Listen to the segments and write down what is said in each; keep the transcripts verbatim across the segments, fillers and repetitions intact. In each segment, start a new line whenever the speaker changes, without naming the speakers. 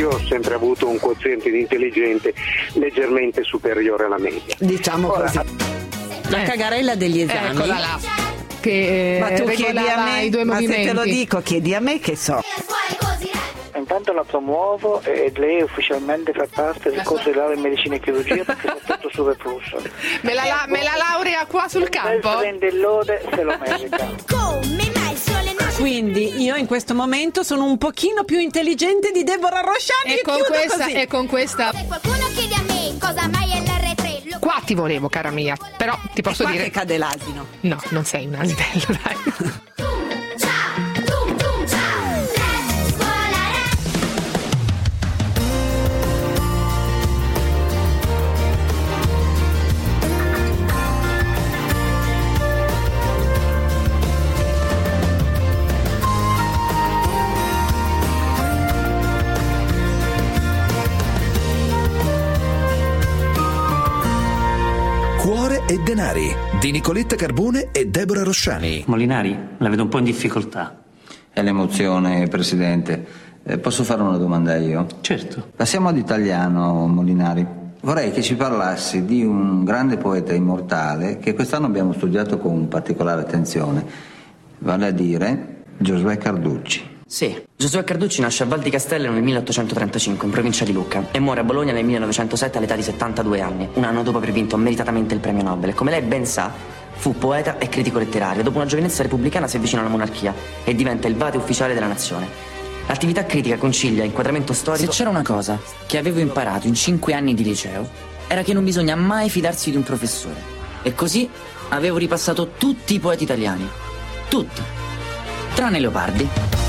io ho sempre avuto un quoziente di intelligente leggermente superiore alla media.
Diciamo
Ora,
così.
La
Eh.
cagarella degli esami.
Eccola là. Che eh,
Ma tu chiedi a
regolava
me,
i due
ma
movimenti.
se te lo dico, chiedi a me che so.
Intanto la promuovo e lei ufficialmente fa parte del corso di laurea in medicina e chirurgia perché fa tutto super plus.
Me la, la- me la laurea qua sul campo?
Prende il lode se lo merita.
Quindi io in questo momento sono un pochino più intelligente di Deborah Rosciani
E
e
con
chiudo
questa,
così.
e con questa
Se qualcuno chiede a me cosa mai è l'R tre, lo
qua ti volevo, cara mia. Però ti posso
Qua
dire
che cade l'asino.
no, non sei un asitello, dai.
Cuore e denari di Nicoletta Carbone e Deborah Rosciani.
Molinari, la vedo un po' in difficoltà.
È l'emozione, Presidente. Eh, posso fare una domanda io?
Certo.
Passiamo ad italiano, Molinari. Vorrei che ci parlassi di un grande poeta immortale che quest'anno abbiamo studiato con particolare attenzione, vale a dire Giosuè Carducci.
Sì, Giosuè Carducci nasce a Val di Castello nel milleottocentotrentacinque, in provincia di Lucca, e muore a Bologna nel millenovecentosette all'età di settantadue anni, un anno dopo aver vinto meritatamente il premio Nobel. E come lei ben sa, fu poeta e critico letterario. Dopo una giovinezza repubblicana si avvicina alla monarchia e diventa il vate ufficiale della nazione. L'attività critica concilia inquadramento storico.
Se c'era una cosa che avevo imparato in cinque anni di liceo, era che non bisogna mai fidarsi di un professore. E così avevo ripassato tutti i poeti italiani. Tutti. Tranne Leopardi.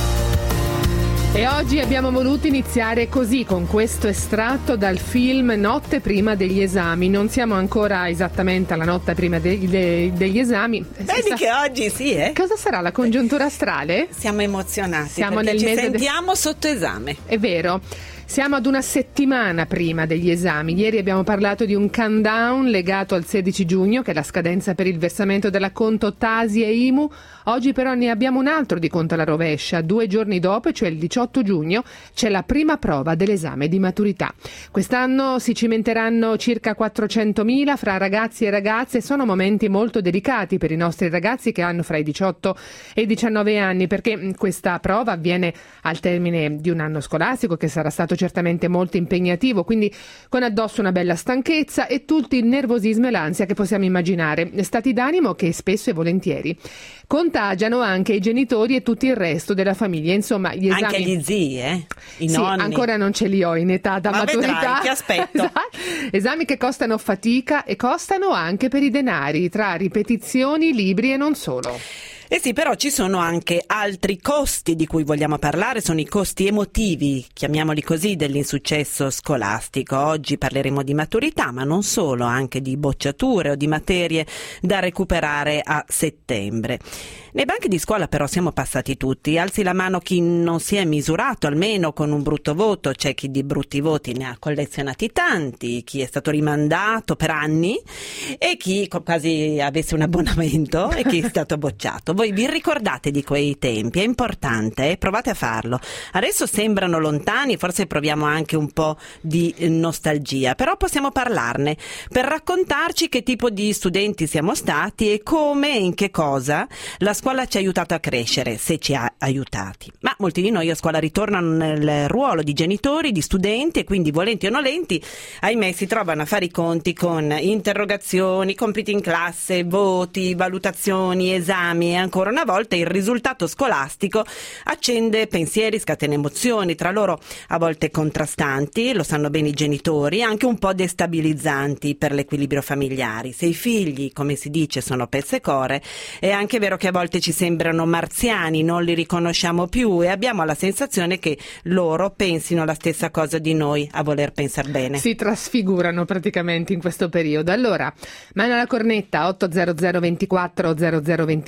E oggi abbiamo voluto iniziare così, con questo estratto dal film Notte prima degli esami. Non siamo ancora esattamente alla notte prima degli, de- degli esami.
Vedi
Sa-
che oggi sì, eh?
Cosa sarà la congiuntura astrale?
Siamo emozionati
Siamo
perché
nel
ci
mese de-
sentiamo sotto esame.
È vero. Siamo ad una settimana prima degli esami. Ieri abbiamo parlato di un countdown legato al sedici giugno, che è la scadenza per il versamento dell'acconto T A S I e I M U. Oggi però ne abbiamo un altro di conto alla rovescia. Due giorni dopo, cioè il diciotto giugno, c'è la prima prova dell'esame di maturità. Quest'anno si cimenteranno circa quattrocentomila fra ragazzi e ragazze. Sono momenti molto delicati per i nostri ragazzi che hanno fra i diciotto e i diciannove anni, perché questa prova avviene al termine di un anno scolastico che sarà stato certamente molto impegnativo, quindi con addosso una bella stanchezza e tutto il nervosismo e l'ansia che possiamo immaginare, stati d'animo che spesso e volentieri contagiano anche i genitori e tutto il resto della famiglia. Insomma, gli esami...
Anche gli zii, eh? I
sì,
nonni.
ancora non ce li ho in età da
Ma
maturità.
vedrai, ti aspetto.
Esatto. Esami che costano fatica e costano anche per i denari, tra ripetizioni, libri e non solo.
Eh sì, però ci sono anche altri costi di cui vogliamo parlare, sono i costi emotivi, chiamiamoli così, dell'insuccesso scolastico. Oggi parleremo di maturità, ma non solo, anche di bocciature o di materie da recuperare a settembre. Nei banchi di scuola però siamo passati tutti. Alzi la mano chi non si è misurato almeno con un brutto voto. C'è chi di brutti voti ne ha collezionati tanti, chi è stato rimandato per anni e chi quasi avesse un abbonamento e chi è stato bocciato. Voi vi ricordate di quei tempi? È importante, eh? Provate a farlo. Adesso sembrano lontani, forse proviamo anche un po' di nostalgia, però possiamo parlarne per raccontarci che tipo di studenti siamo stati e come e in che cosa la scuola ci ha aiutato a crescere, se ci ha aiutati. Ma molti di noi a scuola ritornano nel ruolo di genitori, di studenti, e quindi volenti o nolenti, ahimè, si trovano a fare i conti con interrogazioni, compiti in classe, voti, valutazioni, esami, e ancora una volta il risultato scolastico accende pensieri, scatena emozioni, tra loro a volte contrastanti, lo sanno bene i genitori, anche un po' destabilizzanti per l'equilibrio familiare. Se i figli, come si dice, sono pezze core, è anche vero che a volte ci sembrano marziani, non li riconosciamo più e abbiamo la sensazione che loro pensino la stessa cosa di noi, a voler pensare bene.
Si trasfigurano praticamente in questo periodo. Allora, mano alla cornetta, otto zero zero ventiquattro zero zero ventiquattro,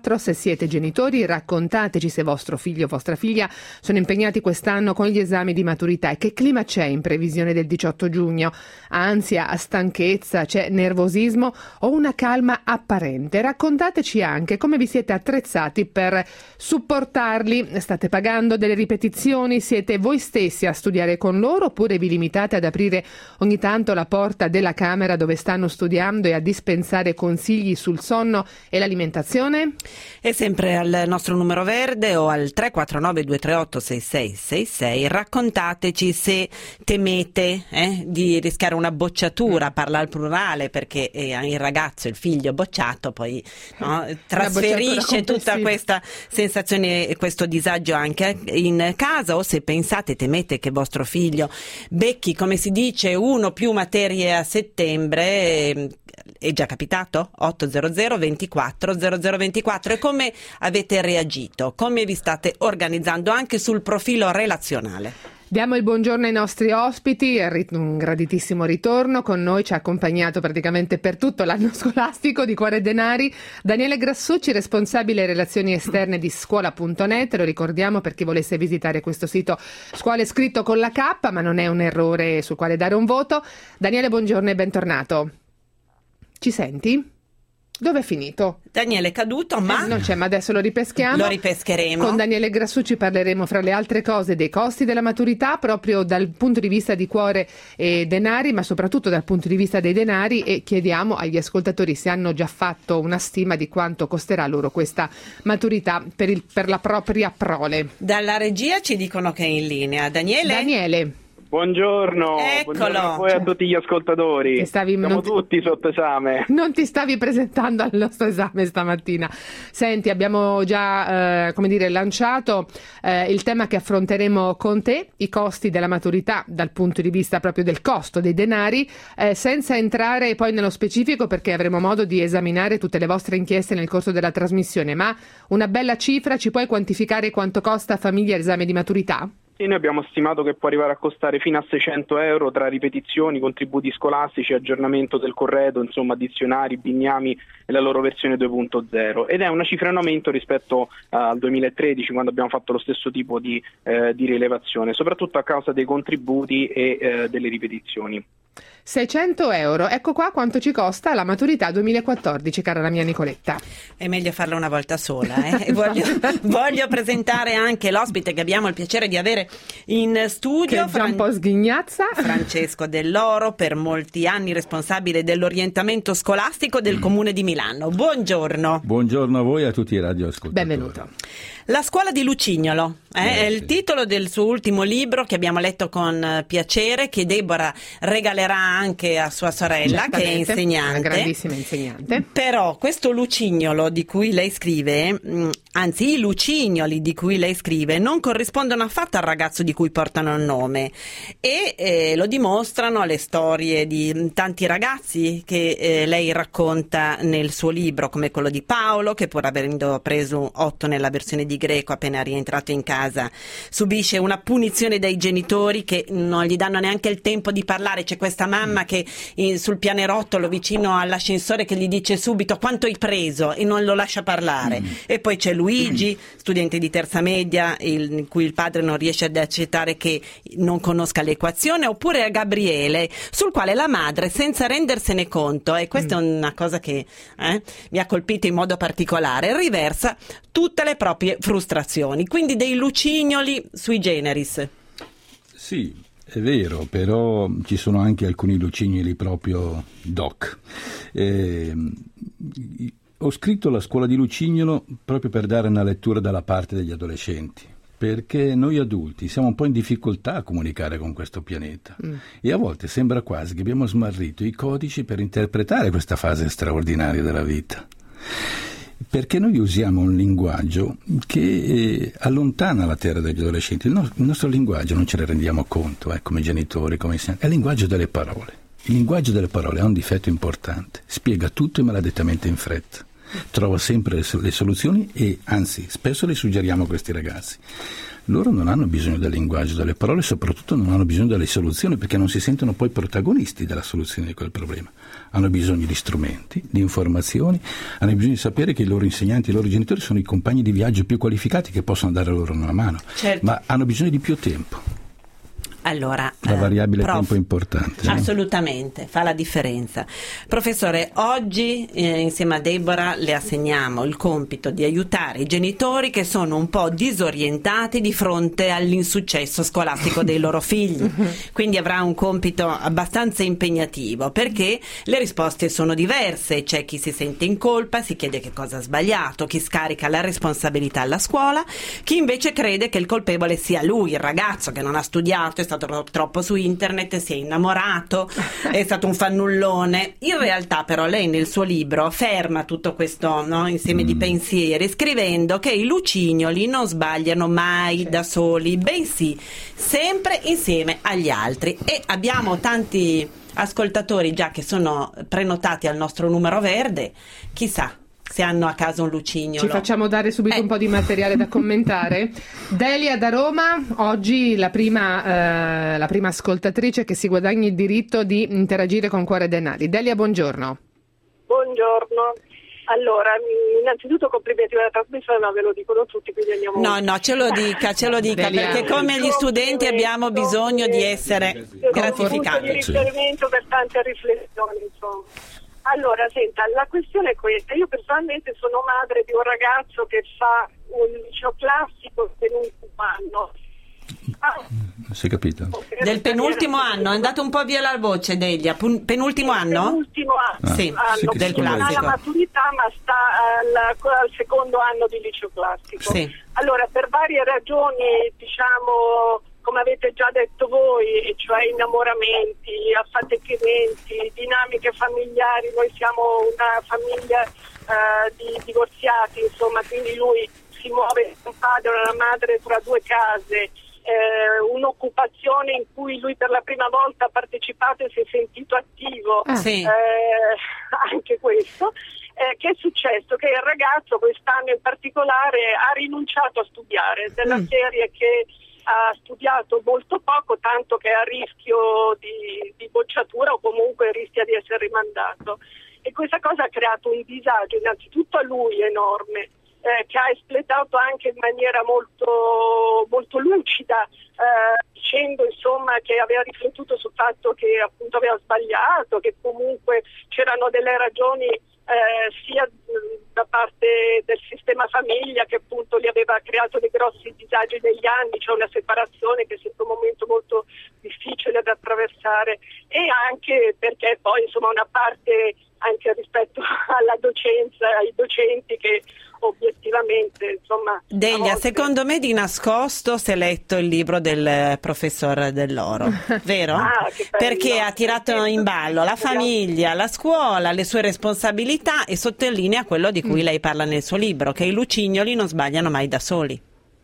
quattro. Se siete genitori, raccontateci se vostro figlio o vostra figlia sono impegnati quest'anno con gli esami di maturità e che clima c'è in previsione del diciotto giugno. Ansia, stanchezza, c'è nervosismo o una calma apparente? Raccontateci anche come vi siete attrezzati per supportarli. State pagando delle ripetizioni? Siete voi stessi a studiare con loro oppure vi limitate ad aprire ogni tanto la porta della camera dove stanno studiando e a dispensare consigli sul sonno e l'alimentazione?
E sempre al nostro numero verde o al tre quattro nove due tre otto sei sei sei sei raccontateci se temete eh, di rischiare una bocciatura, parla al plurale perché eh, il ragazzo, il figlio bocciato poi no, trasferisce tutta questa sensazione e questo disagio anche in casa, o se pensate, temete che vostro figlio becchi, come si dice, uno più materie a settembre. È già capitato? ottocento ventiquattro zero zero ventiquattro. E come avete reagito? Come vi state organizzando anche sul profilo relazionale?
Diamo il buongiorno ai nostri ospiti, un graditissimo ritorno. Con noi ci ha accompagnato praticamente per tutto l'anno scolastico di Cuore Denari Daniele Grassucci, responsabile relazioni esterne di scuola punto net. Lo ricordiamo per chi volesse visitare questo sito, scuole scritto con la K, ma non è un errore sul quale dare un voto. Daniele, buongiorno e bentornato. Ci senti? Dove è finito?
Daniele è caduto, ma...
Eh, non c'è, ma adesso lo ripeschiamo.
Lo ripescheremo.
Con Daniele Grassucci parleremo, fra le altre cose, dei costi della maturità, proprio dal punto di vista di Cuore e Denari, ma soprattutto dal punto di vista dei denari, e chiediamo agli ascoltatori se hanno già fatto una stima di quanto costerà loro questa maturità per, il, per la propria prole.
Dalla regia ci dicono che è in linea. Daniele?
Daniele.
Buongiorno, buongiorno a voi e a tutti gli ascoltatori.
Stavi,
Siamo
ti,
tutti sotto esame.
Non ti stavi presentando al nostro esame stamattina. Senti, abbiamo già eh, come dire, lanciato eh, il tema che affronteremo con te, i costi della maturità dal punto di vista proprio del costo dei denari, eh, senza entrare poi nello specifico perché avremo modo di esaminare tutte le vostre inchieste nel corso della trasmissione, ma una bella cifra, ci puoi quantificare quanto costa a famiglia l'esame di maturità?
Sì, noi abbiamo stimato che può arrivare a costare fino a seicento euro tra ripetizioni, contributi scolastici, aggiornamento del corredo, insomma dizionari, bignami e la loro versione due punto zero, ed è una cifra in aumento rispetto uh, al duemilatredici, quando abbiamo fatto lo stesso tipo di, eh, di rilevazione, soprattutto a causa dei contributi e eh, delle ripetizioni.
seicento euro, ecco qua quanto ci costa la maturità duemilaquattordici, cara la mia Nicoletta.
È meglio farla una volta sola, eh? E voglio, voglio presentare anche l'ospite che abbiamo il piacere di avere in studio,
che è già un po' sghignazza.
Francesco Dell'Oro, per molti anni responsabile dell'orientamento scolastico del Comune di Milano. Buongiorno.
Buongiorno a voi e a tutti i radioascoltatori.
Benvenuto.
La scuola di Lucignolo eh,
eh,
è il
sì.
titolo del suo ultimo libro che abbiamo letto con piacere, che Deborah regalerà anche a sua sorella, che è insegnante,
una grandissima insegnante.
Però questo Lucignolo di cui lei scrive, mh, anzi i Lucignoli di cui lei scrive, non corrispondono affatto al ragazzo di cui portano il nome, e eh, lo dimostrano le storie di tanti ragazzi che eh, lei racconta nel suo libro, come quello di Paolo, che pur avendo preso otto nella versione di greco appena rientrato in casa subisce una punizione dai genitori che non gli danno neanche il tempo di parlare. C'è questa mamma che in, sul pianerottolo vicino all'ascensore che gli dice subito quanto hai preso e non lo lascia parlare. Mm. E poi c'è Luigi, studente di terza media, il, in cui il padre non riesce ad accettare che non conosca l'equazione, oppure a Gabriele, sul quale la madre, senza rendersene conto, e questa mm. è una cosa che eh, mi ha colpito in modo particolare, riversa tutte le proprie frustrazioni, quindi dei lucignoli sui generis.
Sì, è vero, però ci sono anche alcuni lucignoli proprio doc. Eh, ho scritto La scuola di Lucignolo proprio per dare una lettura dalla parte degli adolescenti, perché noi adulti siamo un po' in difficoltà a comunicare con questo pianeta mm. e a volte sembra quasi che abbiamo smarrito i codici per interpretare questa fase straordinaria della vita. Perché noi usiamo un linguaggio che eh, allontana la terra dagli adolescenti. Il, no- il nostro linguaggio non ce ne rendiamo conto, eh, come genitori, come insegnanti, è il linguaggio delle parole. Il linguaggio delle parole ha un difetto importante, spiega tutto e maledettamente in fretta, trova sempre le, le soluzioni e anzi spesso le suggeriamo a questi ragazzi. loro non hanno bisogno del linguaggio, delle parole, soprattutto non hanno bisogno delle soluzioni, perché non si sentono poi protagonisti della soluzione di quel problema. Hanno bisogno di strumenti, di informazioni, hanno bisogno di sapere che i loro insegnanti, i loro genitori sono i compagni di viaggio più qualificati che possono dare loro una mano,
certo.
ma hanno bisogno di più tempo.
Allora,
la variabile
eh, prof,
tempo è importante.
Assolutamente, fa la differenza. Professore, oggi eh, insieme a Deborah le assegniamo il compito di aiutare i genitori che sono un po' disorientati di fronte all'insuccesso scolastico dei loro figli. Quindi avrà un compito abbastanza impegnativo, perché le risposte sono diverse. C'è chi si sente in colpa, si chiede che cosa ha sbagliato, chi scarica la responsabilità alla scuola, chi invece crede che il colpevole sia lui, il ragazzo che non ha studiato, è stato troppo su internet, si è innamorato, è stato un fannullone. In realtà però lei nel suo libro ferma tutto questo, no, insieme mm. di pensieri, scrivendo che i lucignoli non sbagliano mai da soli, bensì sempre insieme agli altri. E abbiamo tanti ascoltatori già che sono prenotati al nostro numero verde, chissà se hanno a casa un lucignolo.
Ci facciamo dare subito eh. un po' di materiale da commentare. Delia da Roma, oggi la prima, eh, la prima ascoltatrice che si guadagna il diritto di interagire con Cuore Denari. Delia, buongiorno.
Buongiorno. Allora, innanzitutto complimenti per la trasmissione, ma ve lo dicono tutti, quindi andiamo...
No, no, ce lo dica, ce lo dica, Delia, perché come gli studenti abbiamo bisogno di essere gratificati.
È un punto di riferimento per tante riflessioni, insomma. Allora, senta, la questione è questa. Io personalmente sono madre di un ragazzo che fa un liceo classico penultimo anno. Ah,
si è capito?
Del penultimo anno, è andato un po' via la voce, Delia. Penultimo anno?
Penultimo anno,
ah, sì,
anno
sì, del classico.
Non ha la maturità, ma sta al, al secondo anno di liceo classico.
Sì.
Allora, per varie ragioni, diciamo... come avete già detto voi, cioè innamoramenti, affaticamenti, dinamiche familiari, noi siamo una famiglia uh, di divorziati, insomma, quindi lui si muove da un padre e una madre tra due case, eh, un'occupazione in cui lui per la prima volta ha partecipato e si è sentito attivo,
ah, sì.
eh, anche questo. Eh, che è successo? Che il ragazzo quest'anno in particolare ha rinunciato a studiare, della mm. serie che ha studiato molto poco, tanto che è a rischio di, di bocciatura o comunque rischia di essere rimandato. E questa cosa ha creato un disagio innanzitutto a lui enorme, eh, che ha espletato anche in maniera molto, molto lucida, eh, dicendo insomma che aveva riflettuto sul fatto che appunto aveva sbagliato, che comunque c'erano delle ragioni Eh, sia da parte del sistema famiglia che appunto gli aveva creato dei grossi disagi negli anni, cioè una separazione che è sempre un momento molto difficile da attraversare, e anche perché poi insomma una parte anche rispetto alla docenza, ai docenti che obiettivamente insomma...
Delia,
volte...
secondo me di nascosto si è letto il libro del professor Dell'Oro, vero?
Ah,
perché ha tirato in ballo la famiglia, la scuola, le sue responsabilità e sottolinea quello di cui lei parla nel suo libro, che i lucignoli non sbagliano mai da soli.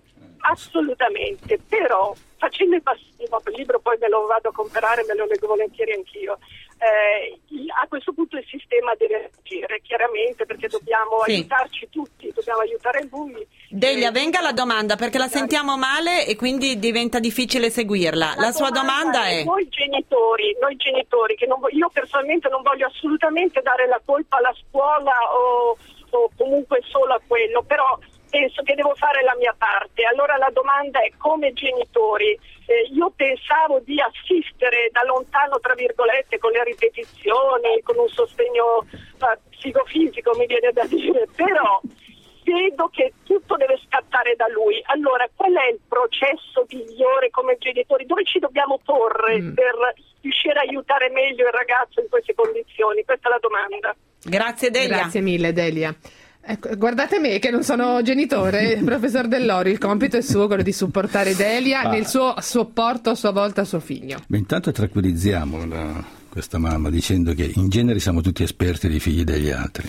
Assolutamente, però facendo i passi, il libro poi me lo vado a comprare, me lo leggo volentieri anch'io. Eh, a questo punto il sistema deve agire chiaramente, perché dobbiamo sì. aiutarci tutti, dobbiamo aiutare lui.
Delia, eh, venga la domanda, perché la sentiamo male e quindi diventa difficile seguirla. La, la sua domanda, domanda è:
noi genitori, noi genitori che non, io personalmente non voglio assolutamente dare la colpa alla scuola o, o comunque solo a quello, però penso che devo fare la mia parte. Allora la domanda è: come genitori, eh, io pensavo di assistere da lontano, tra virgolette, con le ripetizioni, con un sostegno eh, psicofisico, mi viene da dire, però vedo che tutto deve scattare da lui. Allora, qual è il processo migliore come genitori? Dove ci dobbiamo porre mm. per riuscire a aiutare meglio il ragazzo in queste condizioni? Questa è la domanda.
Grazie Delia.
Grazie mille Delia. Ecco, guardate me che non sono genitore, professor Dell'Oro, il compito è suo, quello di supportare Delia ah. nel suo supporto a sua volta a suo figlio.
Beh, intanto tranquillizziamo la, questa mamma dicendo che in genere siamo tutti esperti dei figli degli altri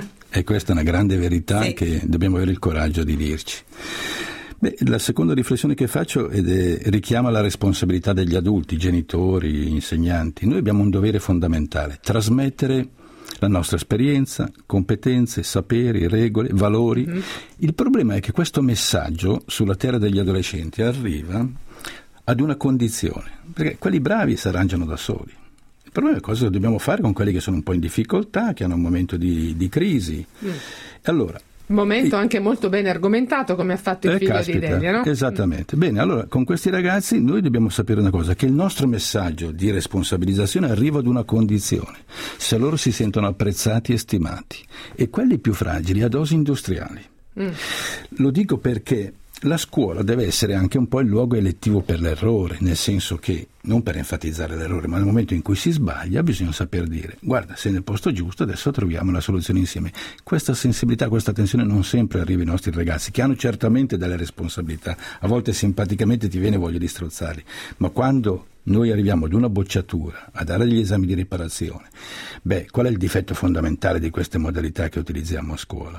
e questa è una grande verità sì. che dobbiamo avere il coraggio di dirci. Beh, la seconda riflessione che faccio ed è, richiama la responsabilità degli adulti, genitori, insegnanti. Noi abbiamo un dovere fondamentale: trasmettere la nostra esperienza, competenze, saperi, regole, valori. Mm. Il problema è che questo messaggio sulla terra degli adolescenti arriva ad una condizione, perché quelli bravi si arrangiano da soli. Il problema è cosa dobbiamo fare con quelli che sono un po' in difficoltà, che hanno un momento di, di crisi. Mm. Allora,
momento anche molto bene argomentato, come ha fatto il
eh,
figlio
caspita,
di Delia, no?
Esattamente. Mm. Bene, allora con questi ragazzi noi dobbiamo sapere una cosa, che il nostro messaggio di responsabilizzazione arriva ad una condizione: se loro si sentono apprezzati e stimati, e quelli più fragili a dosi industriali. Mm. Lo dico perché la scuola deve essere anche un po' il luogo elettivo per l'errore, nel senso che, non per enfatizzare l'errore, ma nel momento in cui si sbaglia bisogna saper dire: guarda, sei nel posto giusto, adesso troviamo la soluzione insieme. Questa sensibilità, questa attenzione non sempre arriva ai nostri ragazzi, che hanno certamente delle responsabilità, a volte simpaticamente ti viene voglia di strozzarli, ma quando noi arriviamo ad una bocciatura, a dare degli esami di riparazione, beh, qual è il difetto fondamentale di queste modalità che utilizziamo a scuola?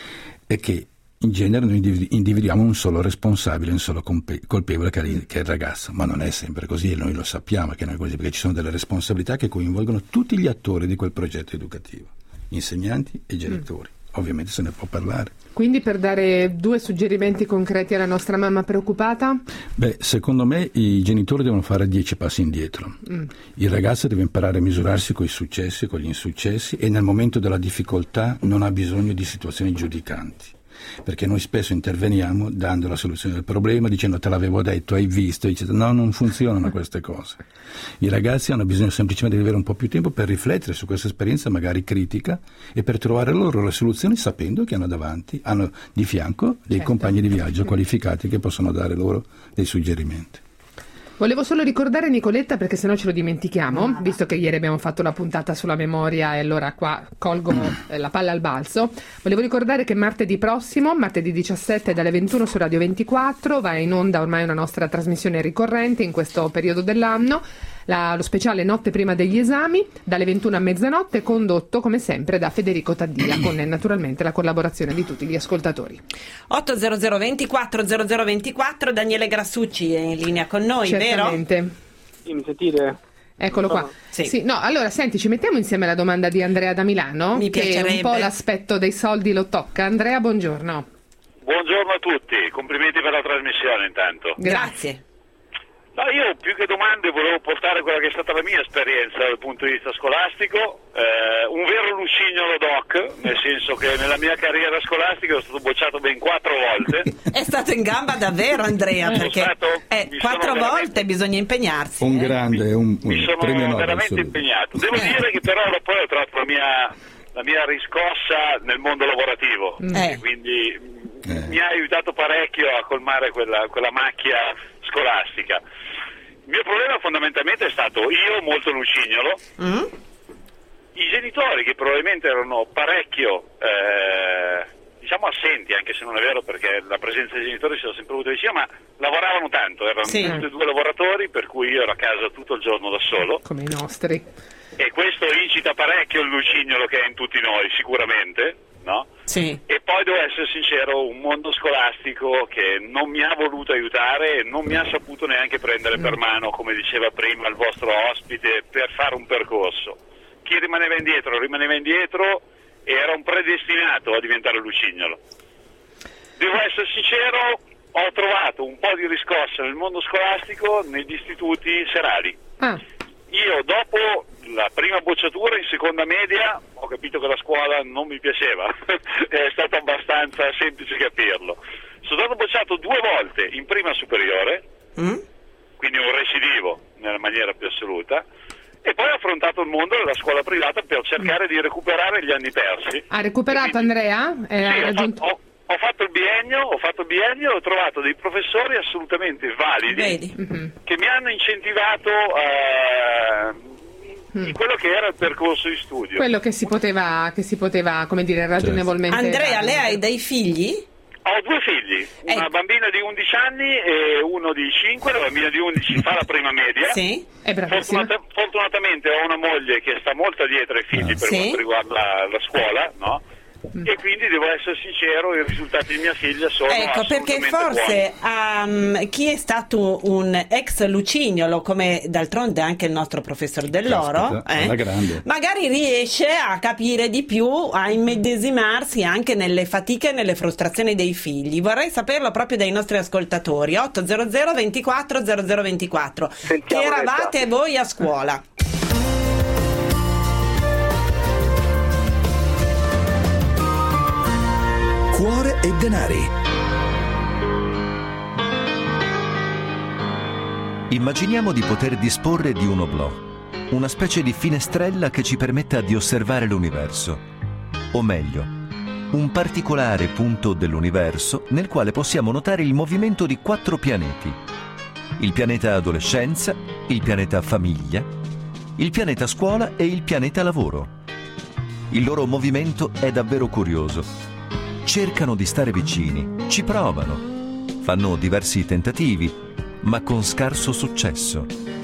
È che in genere noi individuiamo un solo responsabile, un solo colpevole, che è il ragazzo, ma non è sempre così, e noi lo sappiamo che non è così, perché ci sono delle responsabilità che coinvolgono tutti gli attori di quel progetto educativo, insegnanti e genitori. Mm. Ovviamente se ne può parlare.
Quindi, per dare due suggerimenti concreti alla nostra mamma preoccupata?
Beh, secondo me i genitori devono fare dieci passi indietro. Mm. Il ragazzo deve imparare a misurarsi con i successi e con gli insuccessi, e nel momento della difficoltà non ha bisogno di situazioni giudicanti, perché noi spesso interveniamo dando la soluzione del problema, dicendo te l'avevo detto, hai visto, eccetera. No, non funzionano queste cose. I ragazzi hanno bisogno semplicemente di avere un po' più tempo per riflettere su questa esperienza magari critica, e per trovare loro le soluzioni, sapendo che hanno davanti, hanno di fianco dei certo. compagni di viaggio qualificati che possono dare loro dei suggerimenti.
Volevo solo ricordare, Nicoletta, perché sennò ce lo dimentichiamo, visto che ieri abbiamo fatto la puntata sulla memoria e allora qua colgo eh, la palla al balzo. Volevo ricordare che martedì prossimo, martedì diciassette dalle ventuno su Radio ventiquattro, va in onda ormai una nostra trasmissione ricorrente in questo periodo dell'anno, la, lo speciale Notte prima degli esami, dalle ventuno a mezzanotte, condotto come sempre da Federico Taddia, con naturalmente la collaborazione di tutti gli ascoltatori.
otto zero zero ventiquattro zero zero ventiquattro, Daniele Grassucci è in linea con noi,
certamente.
Vero?
Sì, mi sentite?
Eccolo qua.
Sì.
Sì, no, allora senti, ci mettiamo insieme la domanda di Andrea da Milano,
Mi
che
piacerebbe.
un po' l'aspetto dei soldi lo tocca. Andrea, buongiorno.
Buongiorno a tutti, complimenti per la trasmissione intanto.
Grazie.
No, io più che domande volevo portare quella che è stata la mia esperienza dal punto di vista scolastico, eh, un vero lucignolo doc, nel senso che nella mia carriera scolastica sono stato bocciato ben quattro volte.
È stato in gamba davvero, Andrea, perché
stato,
eh, quattro volte bisogna impegnarsi.
Un
eh.
grande, un, un
mi sono
premio Nobel,
veramente
subito.
impegnato. Devo dire che però poi ho trovato la mia, la mia riscossa nel mondo lavorativo,
Eh.
quindi
Eh.
mi ha aiutato parecchio a colmare quella, quella macchia scolastica. Il mio problema fondamentalmente è stato io molto lucignolo,
Mm?
i genitori che probabilmente erano parecchio eh, diciamo assenti, anche se non è vero, perché la presenza dei genitori si era sempre avuta vicino, ma lavoravano tanto, erano
Sì.
tutti e due lavoratori, per cui io ero a casa tutto il giorno da solo,
Come i nostri.
e questo incita parecchio il lucignolo che è in tutti noi sicuramente, no?
Sì.
E poi devo essere sincero, un mondo scolastico che non mi ha voluto aiutare e non mi ha saputo neanche prendere per mano, come diceva prima il vostro ospite, per fare un percorso. Chi rimaneva indietro rimaneva indietro e era un predestinato a diventare lucignolo. Devo essere sincero, ho trovato un po' di riscossa nel mondo scolastico negli istituti serali.
Ah.
Io dopo la prima bocciatura in seconda media ho capito che la scuola non mi piaceva, è stato abbastanza semplice capirlo. Sono stato bocciato due volte in prima superiore,
Mm?
quindi un recidivo nella maniera più assoluta, e poi ho affrontato il mondo della scuola privata per cercare di recuperare gli anni persi.
Ha recuperato, Andrea? Eh,
Sì,
ha
ho,
raggiunto...
fatto, ho, ho fatto il biennio, ho fatto il biennio e ho trovato dei professori assolutamente validi
Vedi?
Mhm.
che mi hanno incentivato eh, in quello che era il percorso di studio.
Quello che si poteva, che si poteva, come dire, ragionevolmente...
Andrea, lei hai dei figli?
Ho due figli, una
Ecco.
bambina di undici anni e uno di cinque, la bambina di undici fa la prima media.
Sì.
È bravissima.
Fortunata- fortunatamente ho una moglie che sta molto dietro ai figli
Ah.
per
Sì.
quanto riguarda la, la scuola, no? e quindi devo essere sincero, i risultati di mia figlia sono
ecco perché forse um, chi è stato un ex lucignolo, come d'altronde anche il nostro professor Dell'Oro,
Caspita,
eh, magari riesce a capire di più, a immedesimarsi anche nelle fatiche e nelle frustrazioni dei figli. Vorrei saperlo proprio dai nostri ascoltatori. otto zero zero ventiquattro zero zero ventiquattro. Che eravate voi a scuola?
Cuore e denari.
Immaginiamo di poter disporre di un oblò, una specie di finestrella che ci permetta di osservare l'universo, o meglio, un particolare punto dell'universo nel quale possiamo notare il movimento di quattro pianeti: il pianeta adolescenza, il pianeta famiglia, il pianeta scuola e il pianeta lavoro. Il loro movimento è davvero curioso. Cercano di stare vicini, ci provano, fanno diversi tentativi, ma con scarso successo.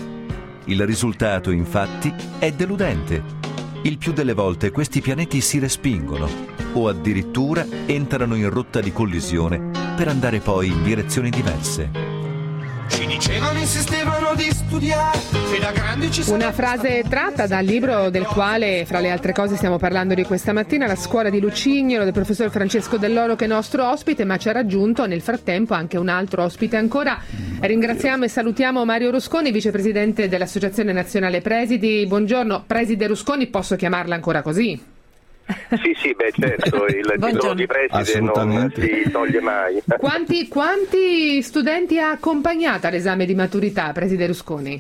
Il risultato, infatti, è deludente. Il più delle volte questi pianeti si respingono o addirittura entrano in rotta di collisione per andare poi in direzioni diverse.
Ci dicevano, insistevano di studiare e da grandi ci
Una frase tratta dal libro del quale, fra le altre cose, stiamo parlando di questa mattina, La scuola di Lucignolo, del professor Francesco Dell'Oro, che è nostro ospite, ma ci ha raggiunto nel frattempo anche un altro ospite ancora. Ringraziamo e salutiamo Mario Rusconi, vicepresidente dell'Associazione Nazionale Presidi. Buongiorno, preside Rusconi, posso chiamarla ancora così?
Sì, sì, beh certo, il titolo di preside non si toglie mai.
Quanti, quanti studenti ha accompagnato all'esame di maturità, preside Rusconi?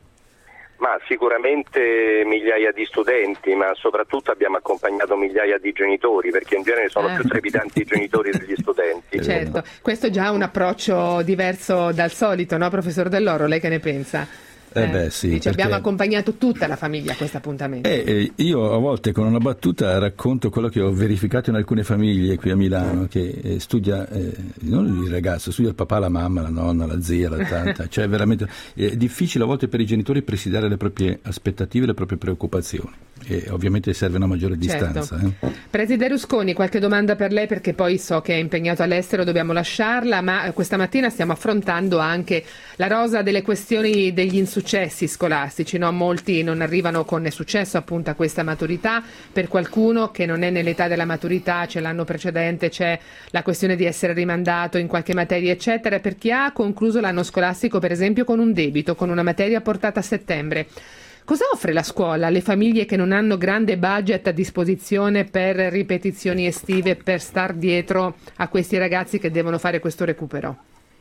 Ma sicuramente migliaia di studenti, ma soprattutto abbiamo accompagnato migliaia di genitori, perché in genere sono
eh.
più trepidanti i genitori degli studenti.
Certo, questo è già un approccio diverso dal solito, no, professor Dell'Oro? Lei che ne pensa?
Eh beh, sì,
Dice,
perché...
abbiamo accompagnato tutta la famiglia a questo appuntamento.
Eh, eh, io a volte con una battuta racconto quello che ho verificato in alcune famiglie qui a Milano, che eh, studia eh, non il ragazzo, studia il papà, la mamma, la nonna, la zia, la tanta. Cioè veramente è difficile a volte per i genitori presidiare le proprie aspettative, le proprie preoccupazioni, e ovviamente serve una maggiore distanza.
Certo.
Eh.
Preside Rusconi, qualche domanda per lei, perché poi so che è impegnato all'estero, dobbiamo lasciarla, ma questa mattina stiamo affrontando anche la rosa delle questioni degli insuccessi scolastici, no? Molti non arrivano con successo appunto a questa maturità, per qualcuno che non è nell'età della maturità, c'è l'anno precedente, c'è la questione di essere rimandato in qualche materia eccetera, per chi ha concluso l'anno scolastico per esempio con un debito, con una materia portata a settembre. Cosa offre la scuola alle famiglie che non hanno grande budget a disposizione per ripetizioni estive, per star dietro a questi ragazzi che devono fare questo recupero?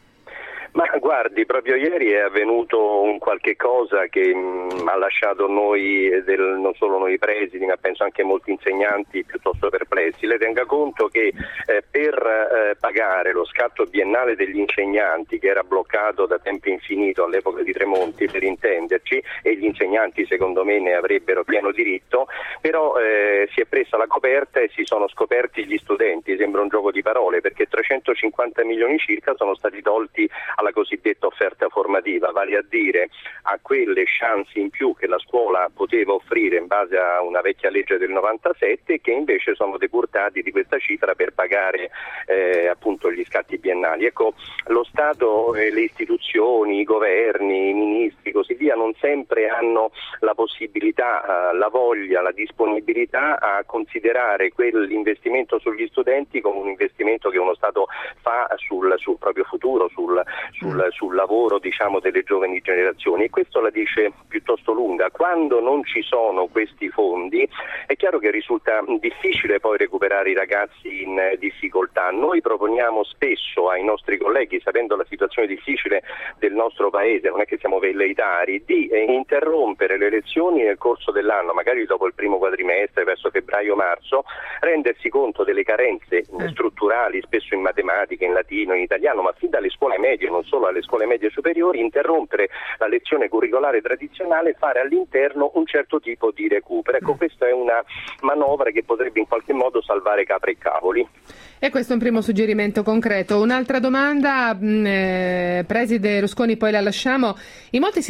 Ma guardi, proprio ieri è avvenuto un qualche cosa che mh, ha lasciato noi, del, non solo noi presidi, ma penso anche molti insegnanti piuttosto perplessi. Le tenga conto che eh, per eh, pagare lo scatto biennale degli insegnanti, che era bloccato da tempo infinito all'epoca di Tremonti, per intenderci, e gli insegnanti secondo me ne avrebbero pieno diritto, però eh, si è presa la coperta e si sono scoperti gli studenti. Sembra un gioco di parole, perché trecentocinquanta milioni circa sono stati tolti alla cosiddetta offerta formativa, vale a dire a quelle chance in più che la scuola poteva offrire in base a una vecchia legge del novantasette, che invece sono decurtati di questa cifra per pagare eh, appunto gli scatti biennali. Ecco, lo Stato, eh, le istituzioni, i governi, i ministri, così via, non sempre hanno la possibilità, eh, la voglia, la disponibilità a considerare quell'investimento sugli studenti come un investimento che uno Stato fa sul, sul proprio futuro, sul Sul, sul lavoro, diciamo, delle giovani generazioni, e questo la dice piuttosto lunga. Quando non ci sono questi fondi è chiaro che risulta difficile poi recuperare i ragazzi in difficoltà. Noi proponiamo spesso ai nostri colleghi, sapendo la situazione difficile del nostro paese, non è che siamo velleitari, di eh, interrompere le lezioni nel corso dell'anno, magari dopo il primo quadrimestre, verso febbraio-marzo, rendersi conto delle carenze eh. strutturali, spesso in matematica, in latino, in italiano, ma fin dalle scuole medie, non solo alle scuole medie superiori, interrompere la lezione curricolare tradizionale e fare all'interno un certo tipo di recupero. Ecco, questa è una manovra che potrebbe in qualche modo salvare capre e cavoli.
E questo è un primo suggerimento concreto. Un'altra domanda, eh, preside Rusconi, poi la lasciamo. In molti si ricordano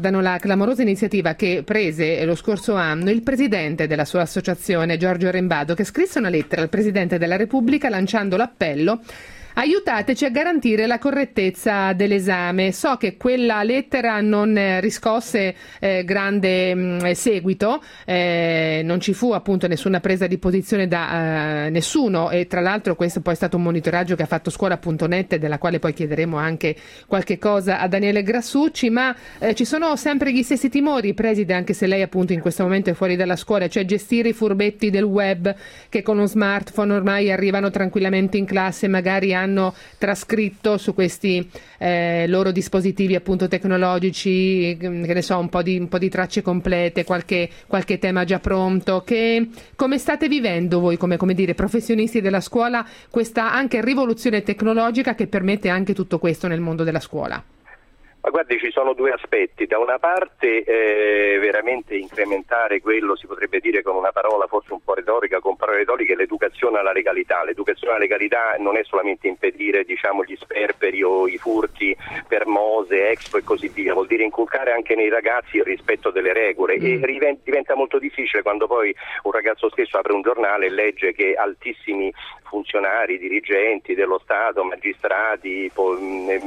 ricordano la clamorosa iniziativa che prese lo scorso anno il presidente della sua associazione, Giorgio Rembado, che scrisse una lettera al Presidente della Repubblica lanciando l'appello: aiutateci a garantire la correttezza dell'esame. So che quella lettera non eh, riscosse eh, grande mh, seguito, eh, non ci fu appunto nessuna presa di posizione da eh, nessuno, e tra l'altro questo poi è stato un monitoraggio che ha fatto scuola punto net, della quale poi chiederemo anche qualche cosa a Daniele Grassucci, ma eh, ci sono sempre gli stessi timori, preside, anche se lei appunto in questo momento è fuori dalla scuola, cioè gestire i furbetti del web che con uno smartphone ormai arrivano tranquillamente in classe, magari hanno hanno trascritto su questi eh, loro dispositivi appunto tecnologici, che ne so, un po' di, un po' di tracce complete, qualche, qualche tema già pronto. Che, come state vivendo voi come, come dire, professionisti della scuola questa anche rivoluzione tecnologica che permette anche tutto questo nel mondo della scuola?
Ma guardi, ci sono due aspetti. Da una parte eh, veramente incrementare quello, si potrebbe dire con una parola forse un po' retorica, con parole retoriche, l'educazione alla legalità. L'educazione alla legalità non è solamente impedire, diciamo, gli sperperi o i furti per Mose, Expo e così via, vuol dire inculcare anche nei ragazzi il rispetto delle regole, mm. e diventa molto difficile quando poi un ragazzo stesso apre un giornale e legge che altissimi funzionari, dirigenti dello Stato, magistrati, po-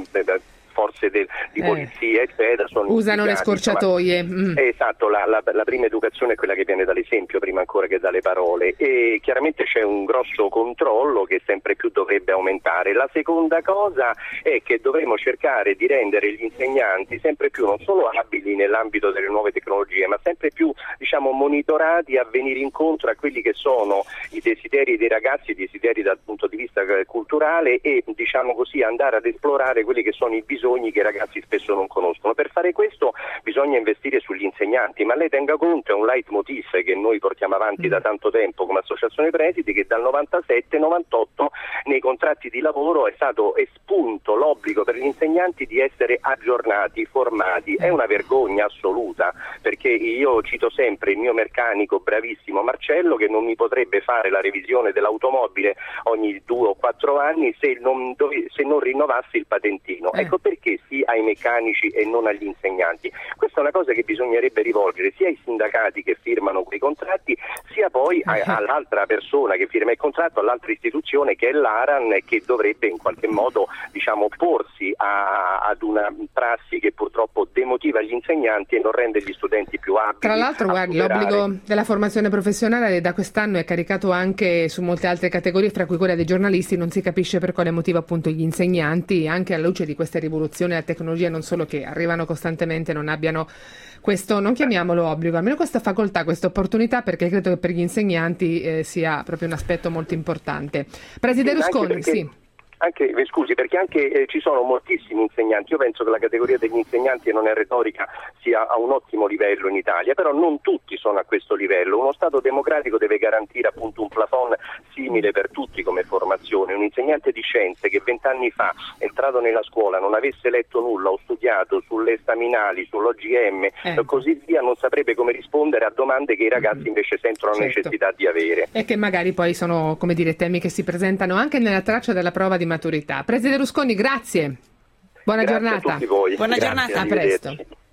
forze del, di polizia, eh, eccetera, sono
usano le scorciatoie.
Mm. Esatto, la, la, la prima educazione è quella che viene dall'esempio prima ancora che dalle parole, e chiaramente c'è un grosso controllo che sempre più dovrebbe aumentare. La seconda cosa è che dovremo cercare di rendere gli insegnanti sempre più non solo abili nell'ambito delle nuove tecnologie, ma sempre più, diciamo, monitorati a venire incontro a quelli che sono i desideri dei ragazzi, i desideri dal punto di vista culturale, e, diciamo così, andare ad esplorare quelli che sono i bisogni che i ragazzi spesso non conoscono. Per fare questo bisogna investire sugli insegnanti, ma lei tenga conto, è un leitmotiv che noi portiamo avanti da tanto tempo come associazione presidi, che dal novantasette novantotto nei contratti di lavoro è stato espunto l'obbligo per gli insegnanti di essere aggiornati, formati. È una vergogna assoluta, perché io cito sempre il mio meccanico bravissimo Marcello, che non mi potrebbe fare la revisione dell'automobile ogni due o quattro anni se non, dove, se non rinnovassi il patentino. Eh. Ecco perché sì ai meccanici e non agli insegnanti. Questa è una cosa che bisognerebbe rivolgere sia ai sindacati che firmano quei contratti, sia poi a, all'altra persona che firma il contratto, all'altra istituzione che è l'ARAN, che dovrebbe in qualche modo, diciamo, opporsi a, ad una prassi che purtroppo demotiva gli insegnanti e non rende gli studenti più abili.
Tra l'altro, guardi, l'obbligo della formazione professionale da quest'anno è caricato anche su molte altre categorie, fra cui quella dei giornalisti. Non si capisce per quale motivo appunto gli insegnanti, anche alla luce di questa rivoluzione della tecnologia, non solo che arrivano costantemente, non abbiano questo, non chiamiamolo obbligo, almeno questa facoltà, questa opportunità, perché credo che per gli insegnanti eh, sia proprio un aspetto molto importante. Presidente
sì,
Rusconi, sì.
Anche, scusi, perché anche eh, ci sono moltissimi insegnanti. Io penso che la categoria degli insegnanti, e non è retorica, sia a un ottimo livello in Italia, però non tutti sono a questo livello. Uno Stato democratico deve garantire appunto un plafond simile per tutti come formazione. Un insegnante di scienze che vent'anni fa, entrato nella scuola, non avesse letto nulla o studiato sulle staminali, sull'O G M e eh. così via, non saprebbe come rispondere a domande che i ragazzi invece sentono la certo. necessità di avere.
E che magari poi sono, come dire, temi che si presentano anche nella traccia della prova di maturità. Presidente Rusconi, grazie. Buona
grazie
giornata.
A tutti voi.
Buona
grazie,
giornata, a presto.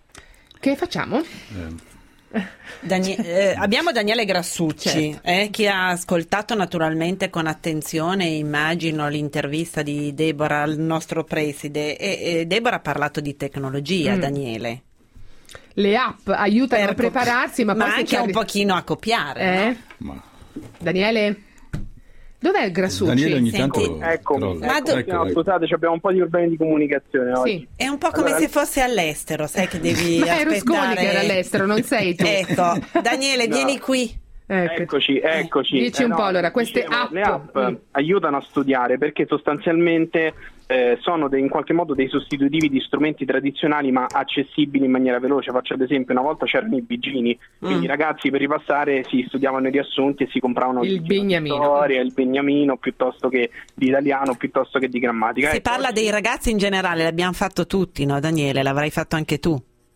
Che facciamo?
Danie- eh, abbiamo Daniele Grassucci, certo. eh, che ha ascoltato naturalmente con attenzione, immagino, l'intervista di Deborah al nostro preside, e, e Deborah ha parlato di tecnologia, mm. Daniele.
Le app aiutano per a prepararsi, ma,
ma
poi
anche
arri-
un pochino a copiare.
Eh?
No?
Ma...
Daniele? Dov'è il Grassucci?
Daniele ogni tanto
ecco,
crolla.
ecco, ecco, ecco. Scusate, abbiamo un po' di problemi di comunicazione
sì.
oggi.
È un po' come
allora...
se fosse all'estero, sai che devi
ma
aspettare.
è Rusconi che era all'estero, non sei tu.
Ecco, Daniele, no. vieni qui.
Ecco. Eccoci, eccoci.
Dici
eh,
un
no,
po' allora, queste
dicevo,
app,
le app
mm.
aiutano a studiare perché sostanzialmente eh, sono de- in qualche modo dei sostitutivi di strumenti tradizionali ma accessibili in maniera veloce. Faccio ad esempio, una volta c'erano i bigini, quindi mm. i ragazzi per ripassare si studiavano i riassunti e si compravano
il beniamino,
storia, il beniamino piuttosto che di italiano, piuttosto che di grammatica.
Si
ecco,
parla
oggi...
dei ragazzi in generale, l'abbiamo fatto tutti, no Daniele? L'avrai fatto anche tu.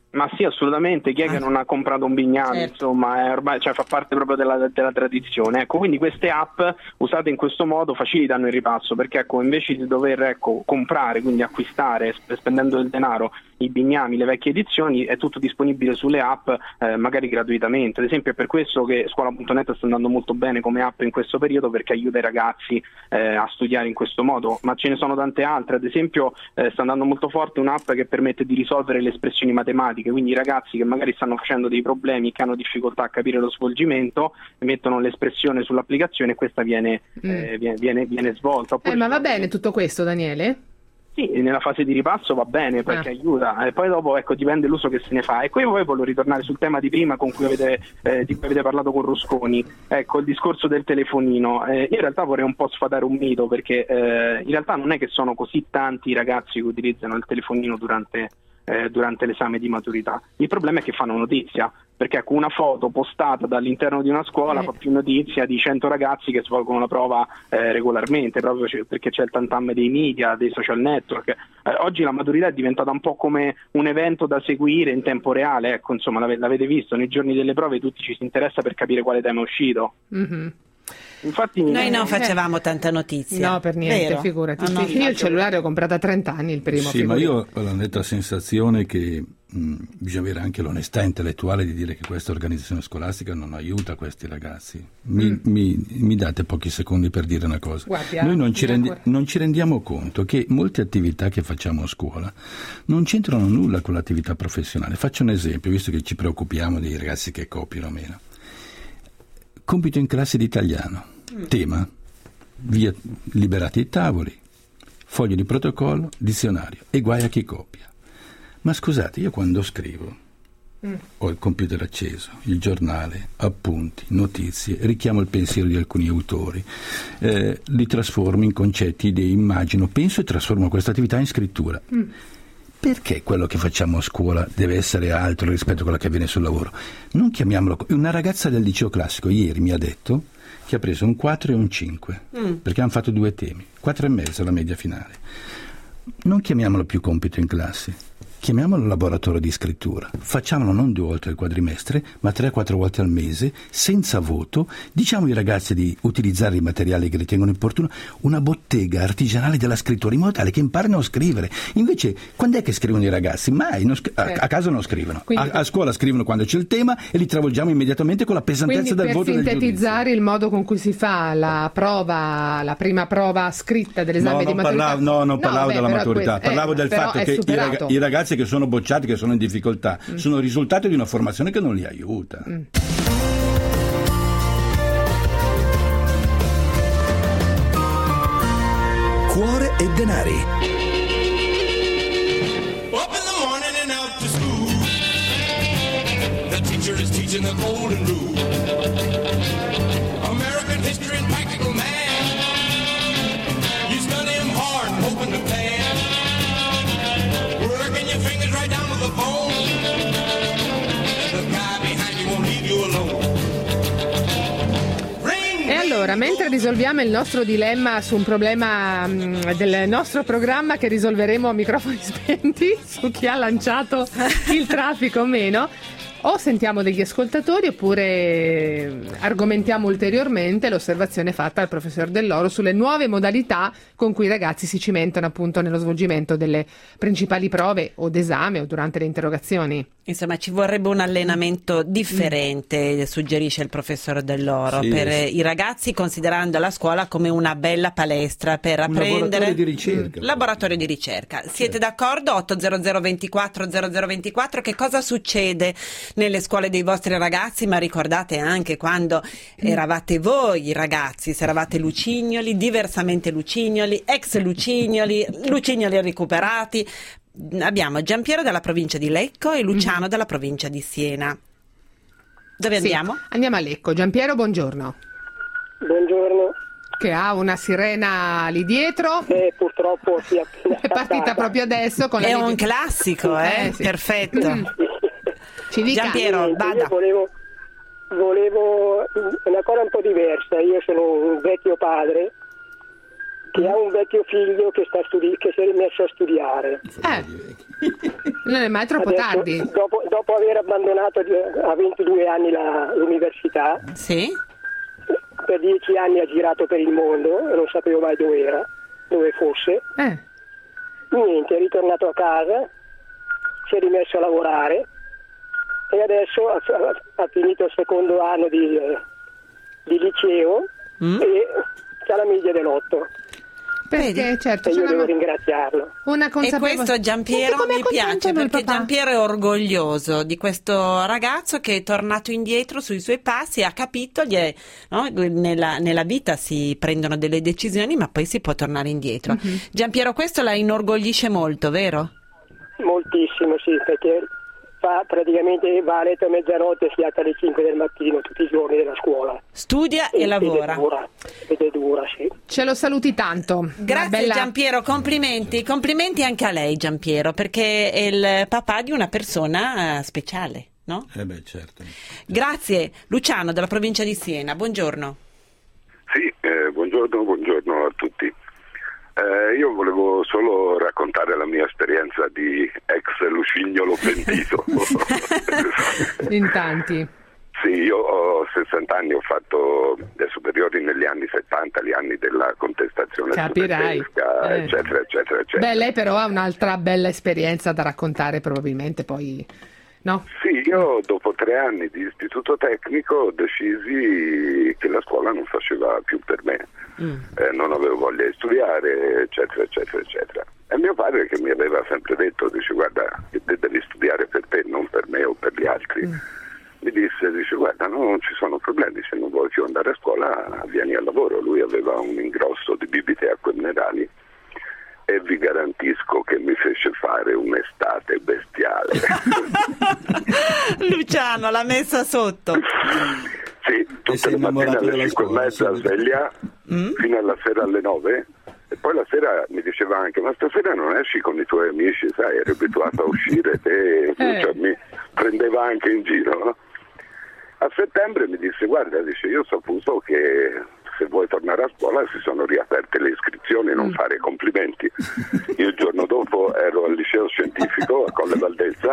Ma sì, assolutamente, chi è che non ha comprato un bigname, certo. Insomma, è ormai, cioè, fa parte proprio della, della tradizione. Ecco, quindi queste app usate in questo modo facilitano il ripasso, perché ecco, invece di dover ecco, comprare, quindi acquistare, spendendo del denaro, i bignami, le vecchie edizioni, è tutto disponibile sulle app, eh, magari gratuitamente. Ad esempio è per questo che scuola punto net sta andando molto bene come app in questo periodo, perché aiuta i ragazzi eh, a studiare in questo modo, ma ce ne sono tante altre. Ad esempio eh, sta andando molto forte un'app che permette di risolvere le espressioni matematiche, quindi i ragazzi che magari stanno facendo dei problemi, che hanno difficoltà a capire lo svolgimento, mettono l'espressione sull'applicazione e questa viene, mm. eh, viene, viene, viene svolta.
Eh, ma va bene tutto questo, Daniele?
Sì, nella fase di ripasso va bene perché ah. aiuta, e poi dopo ecco dipende l'uso che se ne fa. E poi poi voglio ritornare sul tema di prima con cui avete, eh, di cui avete parlato con Rusconi, ecco il discorso del telefonino. Eh, io in realtà vorrei un po' sfatare un mito, perché eh, in realtà non è che sono così tanti i ragazzi che utilizzano il telefonino durante Eh, durante l'esame di maturità. Il problema è che fanno notizia, perché ecco, una foto postata dall'interno di una scuola eh. fa più notizia di cento ragazzi che svolgono la prova eh, regolarmente, proprio c- perché c'è il tantam dei media, dei social network. Eh, oggi la maturità è diventata un po' come un evento da seguire in tempo reale, ecco, insomma l'ave- l'avete visto, nei giorni delle prove tutti ci si interessa per capire quale tema è uscito.
Mm-hmm.
Infatti, noi non facevamo eh. tanta notizia.
No, per niente,
vero?
figurati.
No, no,
io il cellulare ho comprato a trenta anni il primo.
Sì,
figurati.
ma io ho la netta sensazione che mh, bisogna avere anche l'onestà intellettuale di dire che questa organizzazione scolastica non aiuta questi ragazzi. Mi, mm. mi, mi date pochi secondi per dire una cosa.
Guardia,
noi non ci, rendi, non ci rendiamo conto che molte attività che facciamo a scuola non c'entrano nulla con l'attività professionale. Faccio un esempio, visto che ci preoccupiamo dei ragazzi che copiano o meno. Compito in classe di italiano. Mm. Tema, via liberati i tavoli, foglio di protocollo, dizionario, e guai a chi copia. Ma scusate, io quando scrivo mm. ho il computer acceso, il giornale, appunti, notizie, richiamo il pensiero di alcuni autori, eh, li trasformo in concetti, idee, immagino, penso e trasformo questa attività in scrittura. Mm. Perché quello che facciamo a scuola deve essere altro rispetto a quello che avviene sul lavoro? Non chiamiamolo. Una ragazza del liceo classico ieri mi ha detto che ha preso un quattro e un cinque, mm. perché hanno fatto due temi, quattro e mezzo la media finale. Non chiamiamolo più compito in classe, chiamiamolo laboratorio di scrittura, facciamolo non due volte al quadrimestre, ma tre quattro volte al mese, senza voto. Diciamo ai ragazzi di utilizzare i materiali che ritengono opportuno, una bottega artigianale della scrittura, in modo tale che imparino a scrivere. Invece, quando è che scrivono i ragazzi? Mai, non scri- a, a casa non scrivono, quindi, a, a scuola scrivono quando c'è il tema e li travolgiamo immediatamente con la pesantezza del voto del giudizio.
Per sintetizzare il modo con cui si fa la prova, la prima prova scritta dell'esame
no,
di maturità.
Parlavo, no, non parlavo no, della beh, maturità, que- parlavo eh, del fatto che i, rag- i ragazzi che sono bocciati, che sono in difficoltà, mm. sono il risultato di una formazione che non li aiuta. Mm.
Cuore e denari.
Up in the morning and out to school. The teacher is teaching the golden rule. American history and practical math. You study them hard, hoping to pass. Working your fingers right down to the bone. The guy behind you won't leave you alone.
E allora, mentre risolviamo il nostro dilemma su un problema mh, del nostro programma che risolveremo a microfoni spenti, su chi ha lanciato il traffico o meno, o sentiamo degli ascoltatori oppure argomentiamo ulteriormente l'osservazione fatta dal professor Dell'Oro sulle nuove modalità con cui i ragazzi si cimentano appunto nello svolgimento delle principali prove o d'esame o durante le interrogazioni.
Insomma, ci vorrebbe un allenamento differente, mm. suggerisce il professor Dell'Oro, sì, per sì. i ragazzi, considerando la scuola come una bella palestra per apprendere.
Un laboratorio di ricerca.
Mm. Laboratorio di ricerca. Siete sì. d'accordo? otto zero zero ventiquattro zero zero ventiquattro. Che cosa succede nelle scuole dei vostri ragazzi? Ma ricordate anche quando mm. eravate voi ragazzi, se eravate lucignoli, diversamente lucignoli, ex lucignoli, lucignoli recuperati. Abbiamo Giampiero dalla provincia di Lecco e Luciano mm. dalla provincia di Siena. Dove
sì,
andiamo?
Andiamo a Lecco. Giampiero, buongiorno.
Buongiorno.
Che ha una sirena lì dietro.
Eh, purtroppo si è,
è partita proprio adesso. Con
è
la
un classico, eh? eh sì. Perfetto. Mm.
Ci dica.
Giampiero,
sì,
vada.
Io volevo, volevo una cosa un po' diversa. Io sono un vecchio padre
che ha un vecchio figlio che, sta studi- che si è rimesso a studiare.
Eh, non è mai troppo
Adesso,
tardi.
Dopo, dopo aver abbandonato a ventidue anni la, l'università,
sì?
per dieci anni ha girato per il mondo e non sapevo mai dove era, dove fosse.
Eh.
Niente, è ritornato a casa, si è rimesso a lavorare e adesso ha, ha finito il secondo anno di, di liceo mm. e c'ha la media dell'otto.
Perché certo,
e io devo
una...
ringraziarlo.
Una
E
consapevole...
questo Giampiero mi piace perché Giampiero è orgoglioso di questo ragazzo che è tornato indietro sui suoi passi, ha capito, gli è, no? nella, nella vita si prendono delle decisioni ma poi si può tornare indietro. Mm-hmm. Giampiero, questo la inorgoglisce molto, vero?
Moltissimo, sì, perché fa praticamente va a letto a mezzanotte e si alza alle cinque del mattino tutti i giorni della scuola.
Studia e, e lavora.
Ed è dura, ed è dura, sì.
Ce lo saluti tanto.
Grazie
bella...
Giampiero, complimenti, complimenti anche a lei Giampiero, perché è il papà di una persona uh, speciale, no?
Eh beh, certo.
Grazie. Luciano della provincia di Siena, buongiorno.
Sì, eh, buongiorno, buongiorno a tutti. Eh, io volevo solo raccontare la mia esperienza di ex lucignolo pentito.
In tanti.
Sì, io ho sessanta anni, ho fatto le superiori negli anni settanta, gli anni della contestazione studentesca,
eh.
eccetera, eccetera, eccetera.
Beh, lei però ha un'altra bella esperienza da raccontare probabilmente poi, no?
Sì, io dopo tre anni di istituto tecnico decisi che la scuola non faceva più per me, mm. eh, non avevo voglia di studiare, eccetera, eccetera, eccetera. E mio padre che mi aveva sempre detto, dice guarda, devi studiare per te, non per me o per gli altri. Mm. Mi disse, dice guarda, no, non ci sono problemi, se non vuoi più andare a scuola vieni al lavoro. Lui aveva un ingrosso di bibite e acque minerali e vi garantisco che mi fece fare un'estate bestiale.
Luciano l'ha messa sotto.
Sì, tutte le mattine alle cinque e mezza sveglia mm? fino alla sera alle nove. E poi la sera mi diceva anche, ma stasera non esci con i tuoi amici, sai, eri abituato a uscire, te, eh. cioè, mi prendeva anche in giro, no? A settembre mi disse, guarda, dice, io ho saputo che se vuoi tornare a scuola si sono riaperte le iscrizioni, non mm. fare complimenti. Io il giorno dopo ero al liceo scientifico a Colle Valdezza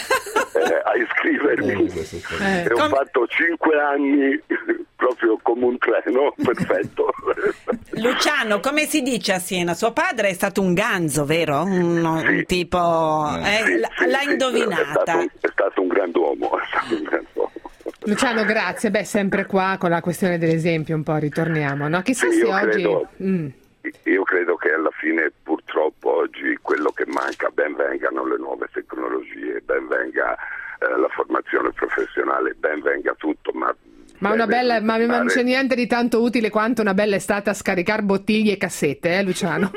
eh, a iscrivermi eh. e ho fatto cinque anni proprio come un treno, perfetto.
Luciano, come si dice a Siena? Suo padre è stato un ganzo, vero? Un, sì. un tipo... Eh,
sì,
l-
sì,
l'ha
sì,
indovinata.
È stato, un, è stato un grand'uomo, è stato un grand'uomo.
Luciano, grazie. Beh, sempre qua con la questione dell'esempio un po' ritorniamo, no? Chissà
sì,
se
io
oggi...
Credo,
mm.
Io credo che alla fine purtroppo oggi quello che manca, ben vengano le nuove tecnologie, ben venga eh, la formazione professionale, ben venga tutto, ma...
Ma, una bella, ma non c'è niente di tanto utile quanto una bella estate a scaricare bottiglie e cassette, eh Luciano?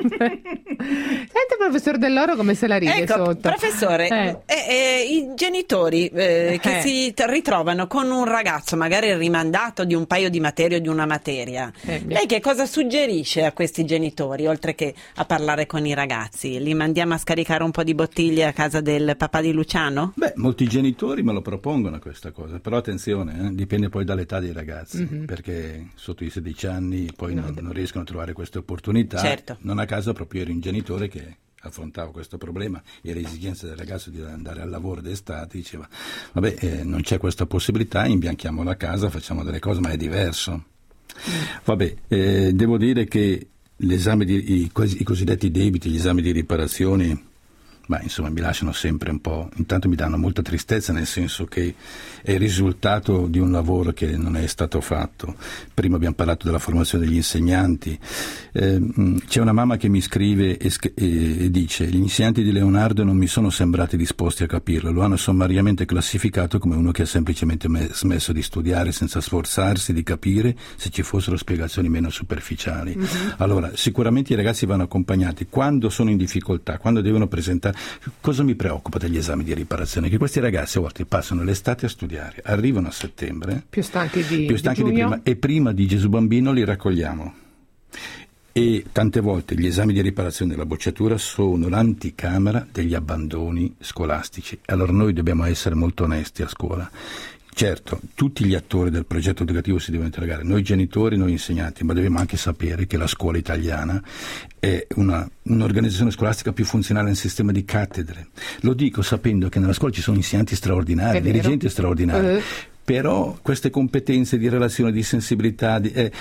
Senti professor Dell'Oro come se la ride
ecco,
sotto.
Professore,
eh.
eh, eh, i genitori eh, che
eh.
si t- ritrovano con un ragazzo magari rimandato di un paio di materie o di una materia, eh, lei che cosa suggerisce a questi genitori, oltre che a parlare con i ragazzi? Li mandiamo a scaricare un po' di bottiglie a casa del papà di Luciano?
Beh, molti genitori me lo propongono questa cosa, però attenzione, eh, dipende poi dall'età dei ragazzi, mm-hmm. perché sotto i sedici anni poi no, non, non riescono a trovare queste opportunità.
Certo.
Non a caso proprio ero un genitore che affrontava questo problema e l'esigenza del ragazzo di andare al lavoro d'estate, diceva vabbè eh, non c'è questa possibilità, imbianchiamo la casa, facciamo delle cose, ma è diverso. Mm. Vabbè, eh, devo dire che l'esame di, i, i cosiddetti debiti, gli esami di riparazione, ma insomma mi lasciano sempre un po', intanto mi danno molta tristezza, nel senso che è il risultato di un lavoro che non è stato fatto. Prima abbiamo parlato della formazione degli insegnanti, eh, c'è una mamma che mi scrive e, e, e dice gli insegnanti di Leonardo non mi sono sembrati disposti a capirlo, lo hanno sommariamente classificato come uno che ha semplicemente me- smesso di studiare senza sforzarsi di capire se ci fossero spiegazioni meno superficiali. Mm-hmm. Allora sicuramente i ragazzi vanno accompagnati quando sono in difficoltà, quando devono presentare. Cosa mi preoccupa degli esami di riparazione? Che questi ragazzi a volte passano l'estate a studiare, arrivano a settembre
più stanchi di,
più stanchi
di,
di prima, e prima di Gesù Bambino li raccogliamo. E tante volte gli esami di riparazione della bocciatura sono l'anticamera degli abbandoni scolastici. Allora noi dobbiamo essere molto onesti a scuola. Certo, tutti gli attori del progetto educativo si devono interrogare, noi genitori, noi insegnanti, ma dobbiamo anche sapere che la scuola italiana è una, un'organizzazione scolastica più funzionale nel sistema di cattedre. Lo dico sapendo che nella scuola ci sono insegnanti straordinari, dirigenti straordinari. Uh. Però queste competenze di relazione, di sensibilità, di, eh,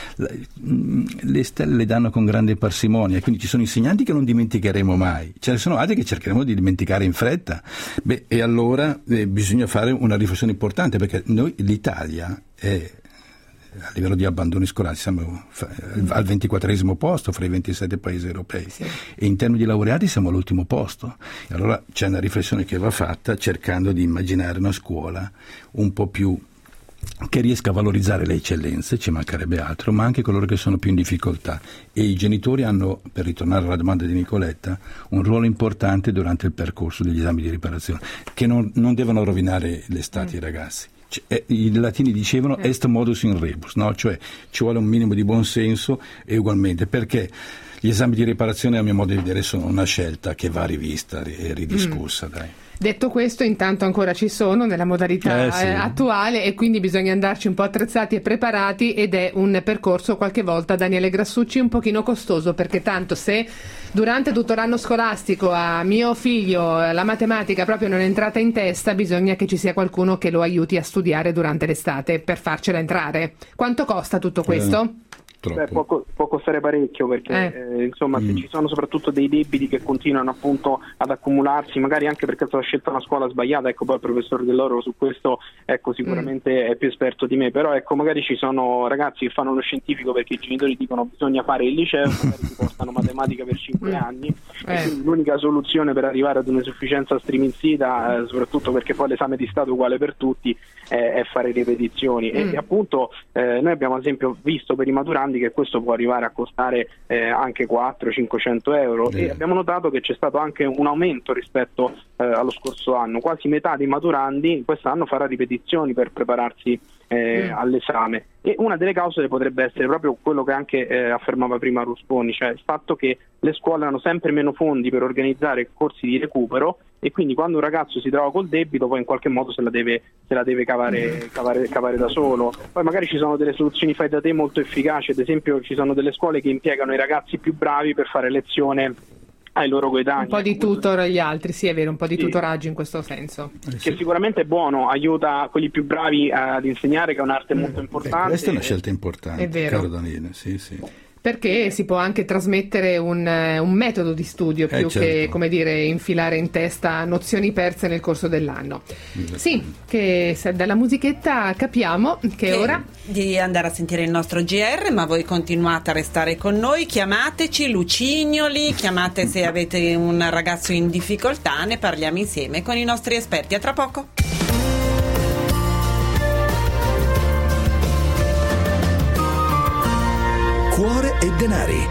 le stelle le danno con grande parsimonia, quindi ci sono insegnanti che non dimenticheremo mai, ce ne sono altri che cercheremo di dimenticare in fretta. Beh, e allora eh, bisogna fare una riflessione importante, perché noi, l'Italia, è, a livello di abbandoni scolastici siamo al ventiquattresimo posto fra i ventisette paesi europei, sì. E in termini di laureati siamo all'ultimo posto. E allora c'è una riflessione che va fatta cercando di immaginare una scuola un po' più che riesca a valorizzare le eccellenze, ci mancherebbe altro, ma anche coloro che sono più in difficoltà. E i genitori hanno, per ritornare alla domanda di Nicoletta, un ruolo importante durante il percorso degli esami di riparazione, che non, non devono rovinare l'estate mm. ai ragazzi. Cioè, i latini dicevano mm. est modus in rebus, no? Cioè ci vuole un minimo di buonsenso, e ugualmente perché gli esami di riparazione, a mio modo di vedere, sono una scelta che va rivista e ridiscussa. Mm. Dai.
Detto questo, intanto ancora ci sono nella modalità
eh, sì.
attuale, e quindi bisogna andarci un po' attrezzati e preparati, ed è un percorso qualche volta, Daniele Grassucci, un pochino costoso, perché tanto se durante tutto l'anno scolastico a mio figlio la matematica proprio non è entrata in testa, bisogna che ci sia qualcuno che lo aiuti a studiare durante l'estate per farcela entrare. Quanto costa tutto questo?
Eh.
Beh, può, può costare parecchio, perché eh. Eh, insomma mm. se ci sono soprattutto dei debiti che continuano appunto ad accumularsi, magari anche perché è stata scelta una scuola sbagliata, ecco, poi il professor Dell'Oro su questo ecco sicuramente mm. è più esperto di me, però ecco magari ci sono ragazzi che fanno lo scientifico perché i genitori dicono bisogna fare il liceo, magari si portano matematica per cinque mm. anni eh. e quindi l'unica soluzione per arrivare ad un'insufficienza striminzita, eh, soprattutto perché poi l'esame di Stato è uguale per tutti, eh, è fare ripetizioni mm. e, e appunto eh, noi abbiamo ad esempio visto per i maturanti che questo può arrivare a costare eh, anche quattrocento cinquecento euro yeah. e abbiamo notato che c'è stato anche un aumento rispetto eh, allo scorso anno. Quasi metà dei maturandi quest'anno farà ripetizioni per prepararsi eh, mm. all'esame, e una delle cause potrebbe essere proprio quello che anche eh, affermava prima Rusponi, cioè il fatto che le scuole hanno sempre meno fondi per organizzare corsi di recupero, e quindi quando un ragazzo si trova col debito poi in qualche modo se la deve, se la deve cavare, cavare, cavare da solo. Poi magari ci sono delle soluzioni fai da te molto efficaci, ad esempio ci sono delle scuole che impiegano i ragazzi più bravi per fare lezione ai loro coetanei.
Un po' di tutor agli altri, sì è vero, un po' di sì. tutoraggio in questo senso.
Eh, sì. Che sicuramente è buono, aiuta quelli più bravi ad insegnare, che è un'arte mm. molto importante.
Eh, questa è una scelta importante,
è vero.
Caro Daniele, sì sì.
Perché si può anche trasmettere un, un metodo di studio più eh, certo. che, come dire, infilare in testa nozioni perse nel corso dell'anno. Sì, che se dalla musichetta capiamo che, che è ora
di andare a sentire il nostro G R, ma voi continuate a restare con noi, chiamateci Lucignoli, chiamate se avete un ragazzo in difficoltà, ne parliamo insieme con i nostri esperti. A tra poco.
Cuore e denari.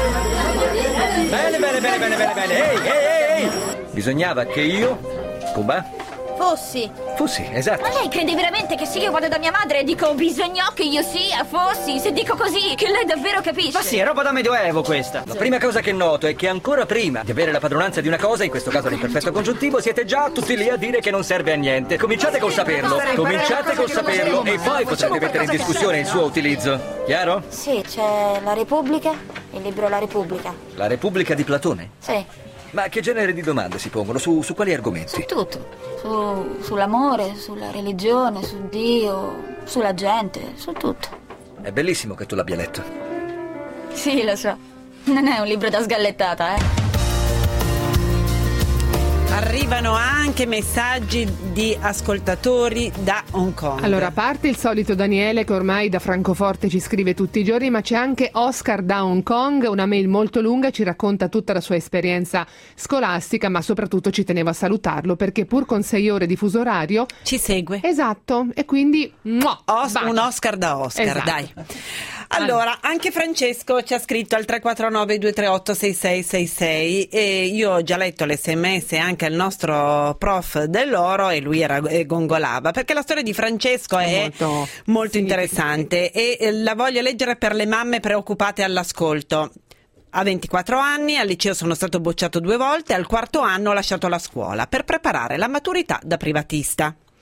Bene, bene, bene, bene, bene, bene. Ehi, ehi, ehi! Bisognava che io, Cuba,
Fossi.
Fossi, esatto.
Ma lei crede veramente che se io vado da mia madre e dico bisognò che io sia Fossi, se dico così, che lei davvero capisce?
Ma sì, è roba da medioevo questa. La prima cosa che noto è che ancora prima di avere la padronanza di una cosa, in questo caso l'imperfetto congiuntivo, siete già tutti lì a dire che non serve a niente. Cominciate col saperlo, cominciate col saperlo e poi potrete mettere in discussione il suo utilizzo. Chiaro?
Sì, c'è La Repubblica, il libro La Repubblica.
La Repubblica di Platone?
Sì.
Ma che genere di domande si pongono? Su, su quali argomenti?
Su tutto. Su, sull'amore, sulla religione, su Dio, sulla gente, su tutto.
È bellissimo che tu l'abbia letto.
Sì, lo so. Non è un libro da sgallettata, eh.
Arrivano anche messaggi di ascoltatori da Hong Kong.
Allora, a parte il solito Daniele che ormai da Francoforte ci scrive tutti i giorni, ma c'è anche Oscar da Hong Kong, una mail molto lunga, ci racconta tutta la sua esperienza scolastica, ma soprattutto ci tenevo a salutarlo perché pur con sei ore di fuso orario
ci segue.
Esatto, e quindi muah,
Os- un Oscar da Oscar, esatto. Dai. Allora, anche Francesco ci ha scritto al tre quattro nove due tre otto sei sei sei sei e io ho già letto l'esse emme esse anche al nostro prof Dell'Oro e lui era, e gongolava, perché la storia di Francesco è molto, molto interessante e la voglio leggere per le mamme preoccupate all'ascolto. Ha ventiquattro anni, al liceo sono stato bocciato due volte, al quarto anno ho lasciato la scuola per preparare la maturità da privatista.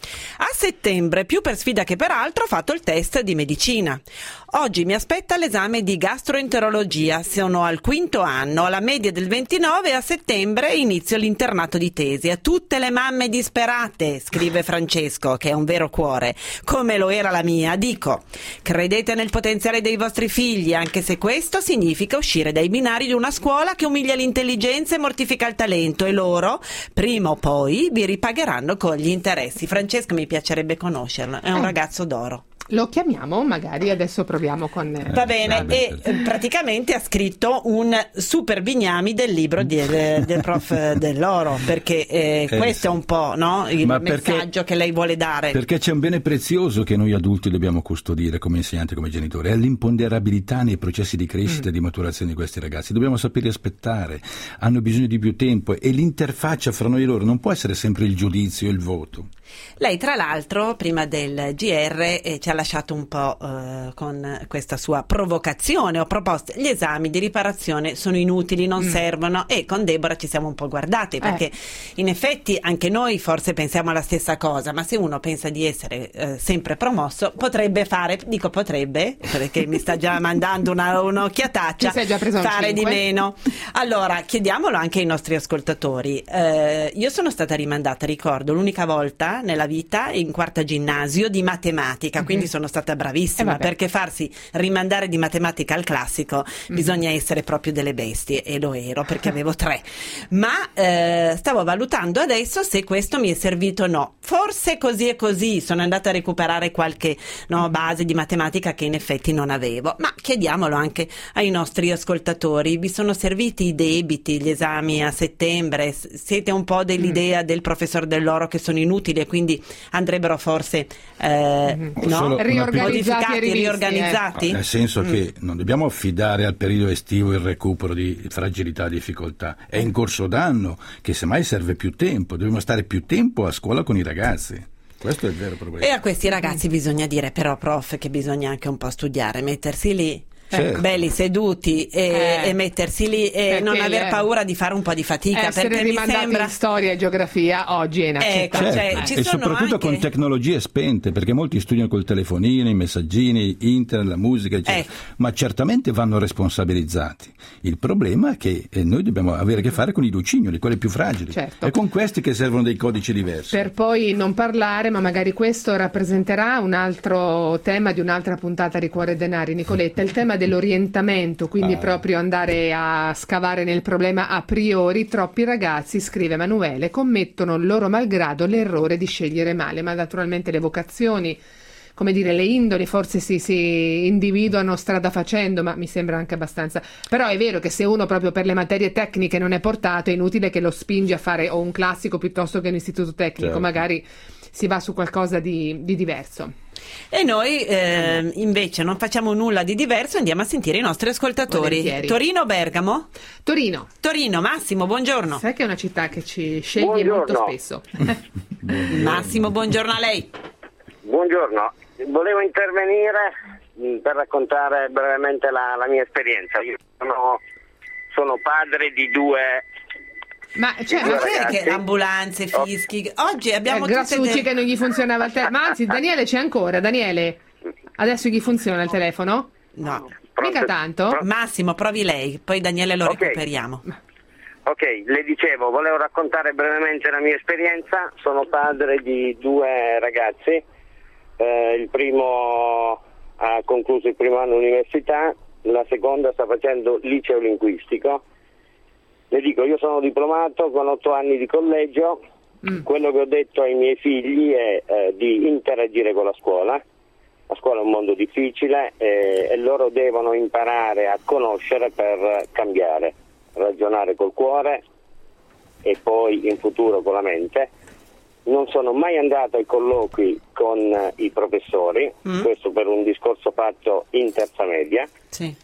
A settembre, più per sfida che per altro, ho fatto il test di medicina. Oggi mi aspetta l'esame di gastroenterologia. Sono al quinto anno, ho la media del ventinove e a settembre inizio l'internato di tesi. A tutte le mamme disperate, scrive Francesco, che è un vero cuore, come lo era la mia, dico: credete nel potenziale dei vostri figli, anche se questo significa uscire dai binari di una scuola che umilia l'intelligenza e mortifica il talento, e loro, prima o poi, vi ripagheranno con gli interessi. Francesco mi piacerebbe conoscerlo, è un
Eh.
ragazzo d'oro.
Lo chiamiamo, magari adesso proviamo con... eh,
Va bene, e eh, praticamente ha scritto un super bignami del libro di- del, del prof Dell'Oro, perché eh,
Eh,
questo è un po', no, il
Ma perché-
messaggio che lei vuole dare.
Perché c'è un bene prezioso che noi adulti dobbiamo custodire come insegnanti, come genitori, è l'imponderabilità nei processi di crescita e di maturazione di questi ragazzi. Dobbiamo saperli aspettare, hanno bisogno di più tempo, e l'interfaccia fra noi e loro non può essere sempre il giudizio e il voto.
Lei, tra l'altro, prima del G R eh, ci ha lasciato un po' eh, con questa sua provocazione. Ho proposto: gli esami di riparazione sono inutili, non
Mm.
servono, e con Deborah ci siamo un po' guardati, perché in effetti anche noi forse pensiamo alla stessa cosa, ma se uno pensa di essere eh, sempre promosso, potrebbe fare, dico potrebbe, perché mi sta già mandando una, un'occhiataccia,
Ti sei già preso un
fare di
cinque?
meno. Allora, chiediamolo anche ai nostri ascoltatori. Eh, io sono stata rimandata, ricordo, l'unica volta nella vita in quarta ginnasio di matematica, quindi
Mhm.
sono stata bravissima,
Eh, vabbè.
perché farsi rimandare di matematica al classico bisogna essere proprio delle bestie, e lo ero perché avevo tre. Ma eh, stavo valutando adesso se questo mi è servito o no. Forse così e così, sono andata a recuperare qualche no, base di matematica che in effetti non avevo, ma chiediamolo anche ai nostri ascoltatori. Vi sono serviti i debiti, gli esami a settembre? S- Siete un po' dell'idea del professor Dell'Oro che sono inutili e quindi andrebbero forse eh, no?
Solo una
Riorganizzati
piccola-
e
modificati,
rivisti,
riorganizzati?
Nel senso
Mm.
che non dobbiamo affidare al periodo estivo il recupero di fragilità e difficoltà, è in corso d'anno che semmai serve più tempo, dobbiamo stare più tempo a scuola con i ragazzi, questo è il vero problema.
E a questi ragazzi bisogna dire però, prof, che bisogna anche un po' studiare, mettersi lì
Certo.
belli seduti e,
Eh.
e mettersi lì e
Perché
non aver
le-
paura di fare un po' di fatica,
essere
perché mi
rimandati
sembra
in storia e geografia oggi è inaccettabile.
Ecco,
Certo,
cioè, ci
e
sono
soprattutto
anche-
con tecnologie spente, perché molti studiano col telefonino, i messaggini, internet, la musica, eccetera,
Eh.
ma certamente vanno responsabilizzati. Il problema è che eh, noi dobbiamo avere a che fare con i lucignoli, quelli più fragili,
Certo.
è con questi che servono dei codici diversi.
Per poi non parlare, ma magari questo rappresenterà un altro tema di un'altra puntata di Cuore e Denari, Nicoletta, il tema dell'orientamento, quindi
Ah.
proprio andare a scavare nel problema a priori. Troppi ragazzi, scrive Emanuele, commettono loro malgrado l'errore di scegliere male, ma naturalmente le vocazioni, come dire, le indoli forse si, si individuano strada facendo, ma mi sembra anche abbastanza. Però è vero che se uno proprio per le materie tecniche non è portato, è inutile che lo spingi a fare o un classico piuttosto che un istituto tecnico,
Certo.
magari si va su qualcosa di, di diverso.
E noi eh, invece non facciamo nulla di diverso, andiamo a sentire i nostri ascoltatori.
Volentieri.
Torino o Bergamo?
Torino.
Torino, Massimo, buongiorno.
Sai che è una città che ci sceglie
Buongiorno.
molto spesso.
Massimo, buongiorno a lei.
Buongiorno, volevo intervenire mh, per raccontare brevemente la, la mia esperienza. Io sono, sono padre di due.
Ma cioè,
Due
ma
Sai
ragazzi.
che ambulanze, fischi, oggi abbiamo
Eh,
tutte
Grassucci
de-
che non gli funzionava il telefono. Ma anzi, Daniele c'è ancora. Daniele, adesso gli funziona il telefono?
No.
Mica tanto?
Massimo, provi lei, poi Daniele lo
Ok.
recuperiamo.
Ok, le dicevo, volevo raccontare brevemente la mia esperienza. Sono padre di due ragazzi. Eh, il primo ha concluso il primo anno università, la seconda sta facendo liceo linguistico. Le dico, io sono diplomato con otto anni di collegio.
Mm.
Quello che ho detto ai miei figli è eh, di interagire con la scuola. La scuola è un mondo difficile eh, e loro devono imparare a conoscere per cambiare, ragionare col cuore e poi in futuro con la mente. Non sono mai andato ai colloqui con eh, i professori,
Mm.
questo per un discorso fatto in terza media.
Sì.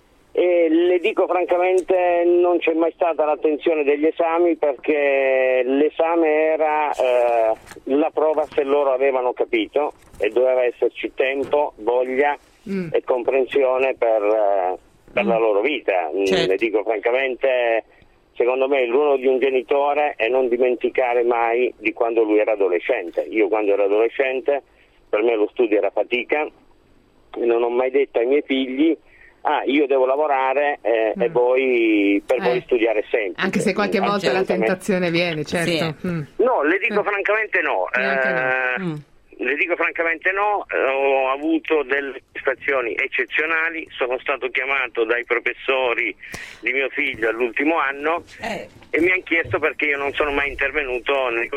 E le dico francamente, non c'è mai stata l'attenzione degli esami, perché l'esame era eh, la prova se loro avevano capito, e doveva esserci tempo, voglia
Mm.
e comprensione per, eh, per la loro vita.
Certo.
Le dico francamente, secondo me il ruolo di un genitore è non dimenticare mai di quando lui era adolescente. Io quando ero adolescente, per me lo studio era fatica, e non ho mai detto ai miei figli ah io devo lavorare eh, mm. e voi per eh. voi studiare sempre.
Anche se qualche volta la tentazione viene, certo.
Sì.
Mm.
No, le dico eh. francamente no.
Eh,
no.
Mm.
Le dico francamente no, ho avuto delle prestazioni eccezionali, sono stato chiamato dai professori di mio figlio all'ultimo anno eh. e mi hanno chiesto perché io non sono mai intervenuto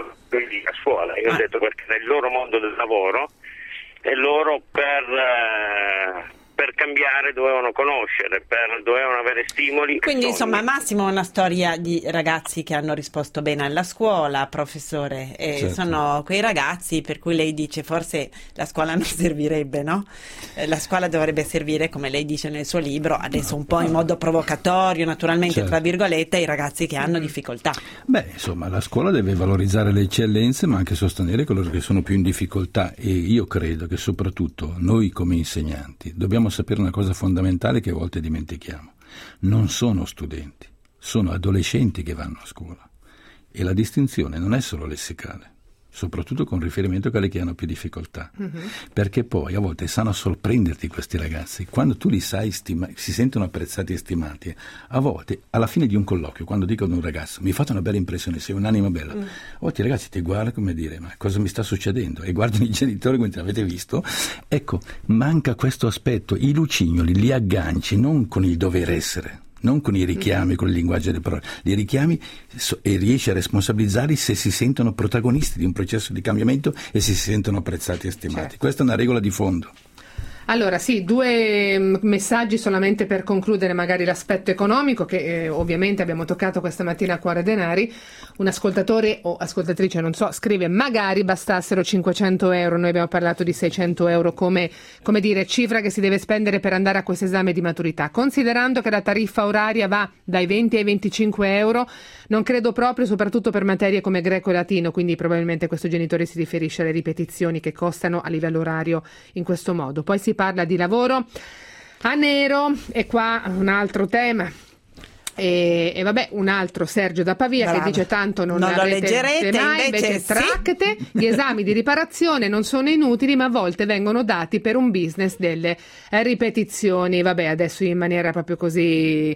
a scuola. Io ah. ho detto perché nel loro mondo del lavoro e loro per... Eh, per cambiare dovevano conoscere, per, dovevano avere stimoli.
Quindi insomma Massimo è una storia di ragazzi che hanno risposto bene alla scuola, professore, e certo. sono quei ragazzi per cui lei dice forse la scuola non servirebbe, no? Eh, la scuola dovrebbe servire, come lei dice nel suo libro, adesso un po' in modo provocatorio, naturalmente certo. tra virgolette, ai ragazzi che hanno difficoltà.
Beh, insomma, la scuola deve valorizzare le eccellenze ma anche sostenere coloro che sono più in difficoltà, e io credo che soprattutto noi come insegnanti dobbiamo sapere una cosa fondamentale che a volte dimentichiamo: non sono studenti, sono adolescenti che vanno a scuola, e la distinzione non è solo lessicale, soprattutto con riferimento a quelli che hanno più difficoltà, mm-hmm. perché poi a volte sanno sorprenderti questi ragazzi, quando tu li sai stima- si sentono apprezzati e stimati. A volte alla fine di un colloquio, quando dico ad un ragazzo mi fate una bella impressione, sei un'anima bella, mm. a volte i ragazzi ti guardano come dire ma cosa mi sta succedendo, e guardano i genitori come avete visto. Ecco, manca questo aspetto, i lucignoli li agganci non con il dover essere, non con i richiami, con il linguaggio delle parole, li richiami e riesci a responsabilizzarli se si sentono protagonisti di un processo di cambiamento e se si sentono apprezzati e stimati. Certo. Questa è una regola di fondo.
Allora sì, due messaggi solamente per concludere magari l'aspetto economico che eh, ovviamente abbiamo toccato questa mattina a Cuore Denari. Un ascoltatore o ascoltatrice, non so, scrive magari bastassero cinquecento euro, noi abbiamo parlato di seicento euro come, come dire cifra che si deve spendere per andare a questo esame di maturità. Considerando che la tariffa oraria va dai venti ai venticinque euro, non credo proprio, soprattutto per materie come greco e latino, quindi probabilmente questo genitore si riferisce alle ripetizioni che costano a livello orario in questo modo. Poi si parla di lavoro a nero, e qua un altro tema. E, e vabbè, un altro Sergio da Pavia Brava. Che dice tanto non,
non lo leggerete
mai, invece, invece sì. Tracte, gli esami di riparazione non sono inutili ma a volte vengono dati per un business delle eh, ripetizioni. Vabbè, adesso in maniera proprio così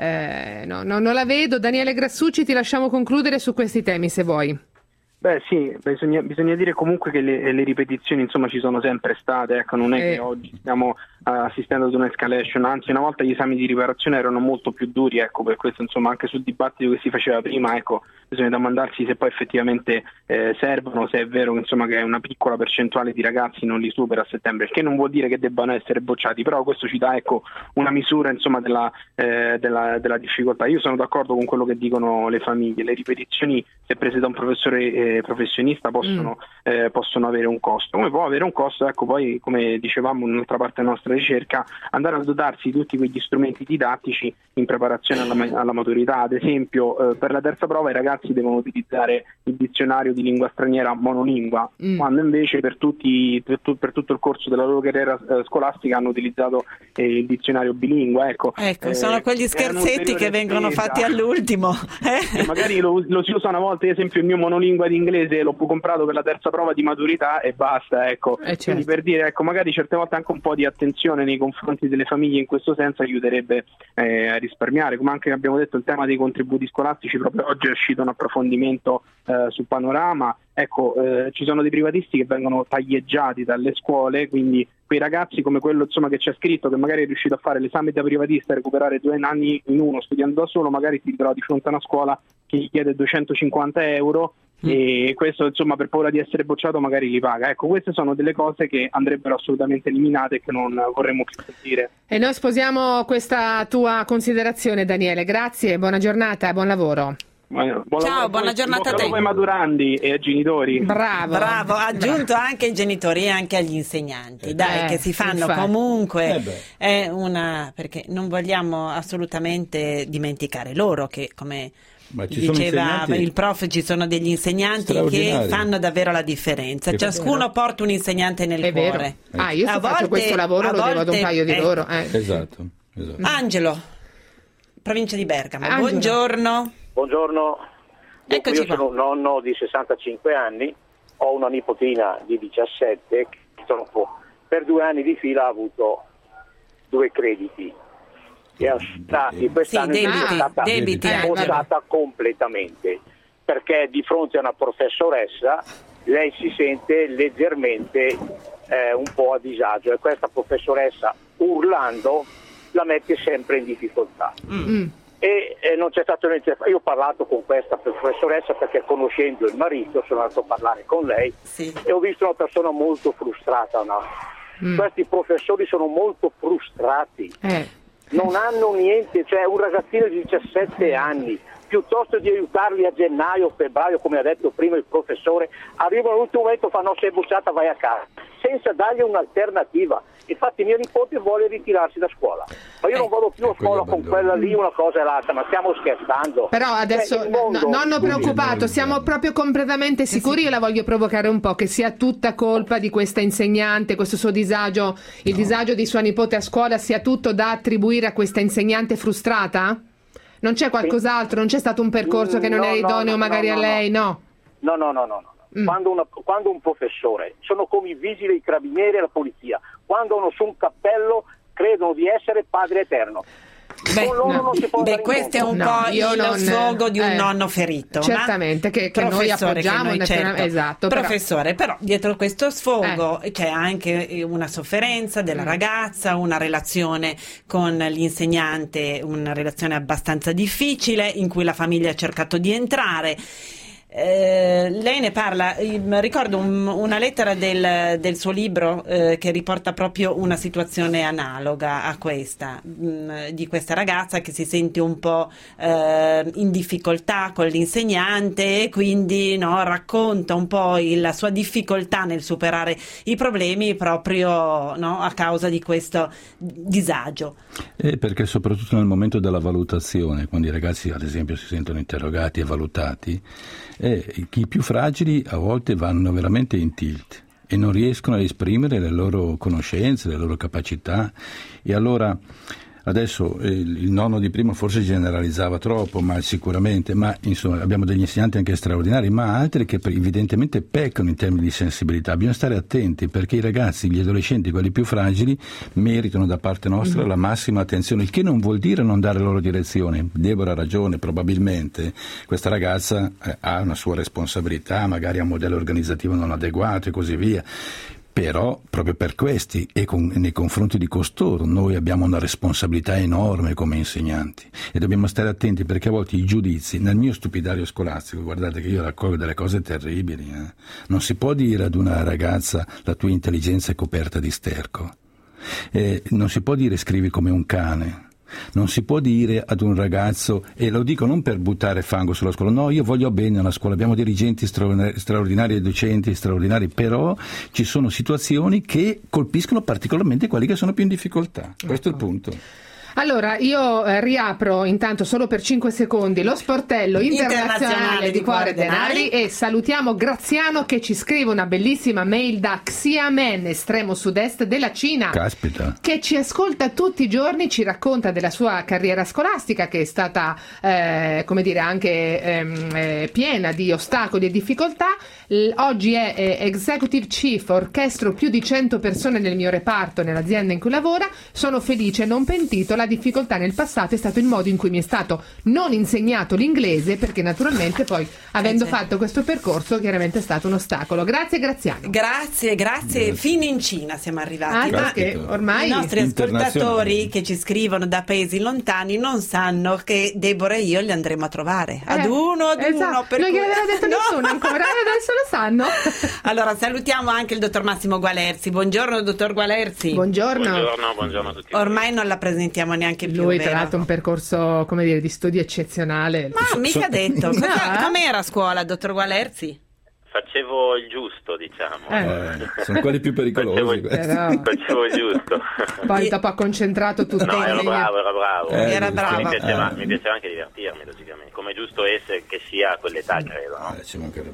eh, no, no, non la vedo. Daniele Grassucci, ti lasciamo concludere su questi temi se vuoi.
Beh sì, bisogna, bisogna dire comunque che le, le ripetizioni insomma ci sono sempre state, ecco, non è eh. che oggi stiamo assistendo ad un'escalation, anzi una volta gli esami di riparazione erano molto più duri, ecco, per questo insomma anche sul dibattito che si faceva prima, ecco, bisogna domandarsi se poi effettivamente eh, servono, se è vero insomma che una piccola percentuale di ragazzi non li supera a settembre, il che non vuol dire che debbano essere bocciati, però questo ci dà ecco una misura insomma della, eh, della, della difficoltà. Io sono d'accordo con quello che dicono le famiglie, le ripetizioni se prese da un professore eh, professionista possono, mm. eh, possono avere un costo, come può avere un costo, ecco poi come dicevamo in un'altra parte della nostra ricerca, andare a dotarsi di tutti quegli strumenti didattici in preparazione alla, alla maturità. Ad esempio eh, per la terza prova i ragazzi devono utilizzare il dizionario di lingua straniera monolingua, mm. quando invece per, tutti, per, tu, per tutto il corso della loro carriera eh, scolastica hanno utilizzato eh, il dizionario bilingue. Ecco,
ecco
eh,
sono quegli scherzetti che vengono spesa. fatti all'ultimo. Eh?
Magari lo, lo si usa una volta, ad esempio il mio monolingua di inglese l'ho comprato per la terza prova di maturità e basta, ecco. Eh, certo. Quindi per dire, ecco, magari certe volte anche un po' di attenzione nei confronti delle famiglie in questo senso aiuterebbe eh, a risparmiare. Come anche abbiamo detto, il tema dei contributi scolastici, proprio oggi è uscito un approfondimento eh, su Panorama, ecco, eh, ci sono dei privatisti che vengono taglieggiati dalle scuole, quindi quei ragazzi come quello insomma che c'è scritto che magari è riuscito a fare l'esame da privatista e recuperare due anni in uno studiando da solo, magari si trova di fronte a una scuola che gli chiede duecentocinquanta euro e questo insomma per paura di essere bocciato magari li paga. Ecco, queste sono delle cose che andrebbero assolutamente eliminate e che non vorremmo più sentire.
E noi sposiamo questa tua considerazione, Daniele, grazie, buona giornata e buon lavoro.
Buona,
Ciao, buona giornata a te.
Ai maturandi e ai genitori.
Bravo,
bravo, ha aggiunto anche ai genitori e anche agli insegnanti, eh, dai, eh, che si fanno infatti. Comunque eh è una, perché non vogliamo assolutamente dimenticare loro che, come diceva il prof, ci sono degli insegnanti che fanno davvero la differenza, che ciascuno porta un insegnante nel
è
cuore.
Vero. Ah, io se faccio questo lavoro lo devo ad un paio di
eh.
loro. Eh.
Esatto, esatto.
Angelo, provincia di Bergamo,
Angelo.
buongiorno.
Buongiorno.
Eccoci
Io sono un nonno di sessantacinque anni, ho una nipotina di diciassette che purtroppo per due anni di fila ha avuto due crediti e è stati quest'anno
Sì,
è
debiti,
stata
debiti, eh,
smontata completamente, perché di fronte a una professoressa lei si sente leggermente eh, un po' a disagio e questa professoressa urlando la mette sempre in difficoltà.
Mm.
E, e non c'è stato niente. Io ho parlato con questa professoressa perché conoscendo il marito sono andato a parlare con lei e ho visto una persona molto frustrata. No? Mm. Questi professori sono molto frustrati,
eh.
non hanno niente, cioè un ragazzino di diciassette anni, piuttosto di aiutarli a gennaio o febbraio, come ha detto prima il professore, arrivano all'ultimo momento e fanno: sei bocciata, vai a casa, senza dargli un'alternativa. Infatti mio nipote vuole ritirarsi da scuola, ma io non vado più a scuola con quella lì, una cosa e l'altra, ma stiamo scherzando.
Però adesso,
eh,
no,
mondo...
nonno preoccupato, siamo proprio completamente sicuri. Io la voglio provocare un po', che sia tutta colpa di questa insegnante, questo suo disagio, il no. disagio di sua nipote a scuola sia tutto da attribuire a questa insegnante frustrata? Non c'è qualcos'altro? Non c'è stato un percorso che non
no,
era idoneo
no,
magari
no,
a lei? No.
No, no, no, no. no. Mm. Quando, una, quando un professore, sono come i vigili, i carabinieri e la polizia, quando hanno su un cappello credono di essere Padre Eterno.
Beh,
non,
no.
non si può
Beh questo è un
no,
po'
io
il
non,
sfogo di un
eh,
nonno ferito.
Certamente, che, che noi appoggiamo.
Che noi, certo.
Esatto,
Professore, però. però dietro questo sfogo eh. c'è anche una sofferenza della mm. ragazza, una relazione con l'insegnante, una relazione abbastanza difficile in cui la famiglia ha cercato di entrare. Eh, lei ne parla, ricordo un, una lettera del, del suo libro eh, che riporta proprio una situazione analoga a questa, mh, di questa ragazza che si sente un po' eh, in difficoltà con l'insegnante e quindi no, racconta un po' il, la sua difficoltà nel superare i problemi proprio no, a causa di questo disagio.
E perché soprattutto nel momento della valutazione, quando i ragazzi ad esempio si sentono interrogati e valutati, e i più fragili a volte vanno veramente in tilt e non riescono a esprimere le loro conoscenze, le loro capacità, e allora adesso eh, il nonno di prima forse generalizzava troppo, ma sicuramente, ma insomma abbiamo degli insegnanti anche straordinari, ma altri che evidentemente peccano in termini di sensibilità. Bisogna stare attenti perché i ragazzi, gli adolescenti, quelli più fragili, meritano da parte nostra mm-hmm. la massima attenzione, il che non vuol dire non dare loro direzione. Deborah ha ragione, probabilmente questa ragazza eh, ha una sua responsabilità, magari ha un modello organizzativo non adeguato e così via. Però proprio per questi e con, nei confronti di costoro noi abbiamo una responsabilità enorme come insegnanti e dobbiamo stare attenti perché a volte i giudizi, nel mio stupidario scolastico, guardate che io raccolgo delle cose terribili, eh? Non si può dire ad una ragazza la tua intelligenza è coperta di sterco, eh, non si può dire scrivi come un cane. Non si può dire ad un ragazzo, e lo dico non per buttare fango sulla scuola, no, io voglio bene alla scuola, abbiamo dirigenti straordinari, straordinari e docenti straordinari, però ci sono situazioni che colpiscono particolarmente quelli che sono più in difficoltà. Questo è il punto.
Allora, io eh, riapro intanto solo per cinque secondi lo sportello internazionale, internazionale di Cuore Denari e salutiamo Graziano che ci scrive una bellissima mail da Xiamen, estremo sud-est della Cina.
Caspita.
Che ci ascolta tutti i giorni, ci racconta della sua carriera scolastica che è stata, eh, come dire, anche ehm, eh, piena di ostacoli e difficoltà. L- oggi è eh, Executive Chief, orchestro più di cento persone nel mio reparto, nell'azienda in cui lavora. Sono felice, non pentito. La difficoltà nel passato è stato il modo in cui mi è stato non insegnato l'inglese, perché naturalmente poi avendo eh, certo. fatto questo percorso chiaramente è stato un ostacolo. Grazie Graziano.
Grazie, grazie, grazie. Fino in Cina siamo arrivati.
Ah, perché ormai
i nostri ascoltatori che ci scrivono da paesi lontani non sanno che Deborah e io li andremo a trovare ad eh, uno ad
esatto.
uno. Per
non
cui...
gliel'aveva detto no. nessuno ancora, adesso lo sanno.
Allora salutiamo anche il dottor Massimo Gualerzi. Buongiorno dottor Gualerzi.
Buongiorno.
Buongiorno, buongiorno a tutti.
Ormai non la presentiamo neanche più.
Lui
vero?
tra l'altro un percorso, come dire, di studio eccezionale.
Ma mica detto.
No, eh?
Com'era a scuola, dottor Gualerzi?
Facevo il giusto, diciamo.
Eh, sono quelli più pericolosi.
Facevo, però... facevo il giusto.
Poi dopo ha concentrato tutto.
No, ero bravo, ero bravo.
Eh,
era bravo.
Mi piaceva,
eh.
mi piaceva anche divertirmi, logicamente. Come è giusto essere che sia a quell'età, credo. No?
Eh, ci mancherebbe altro.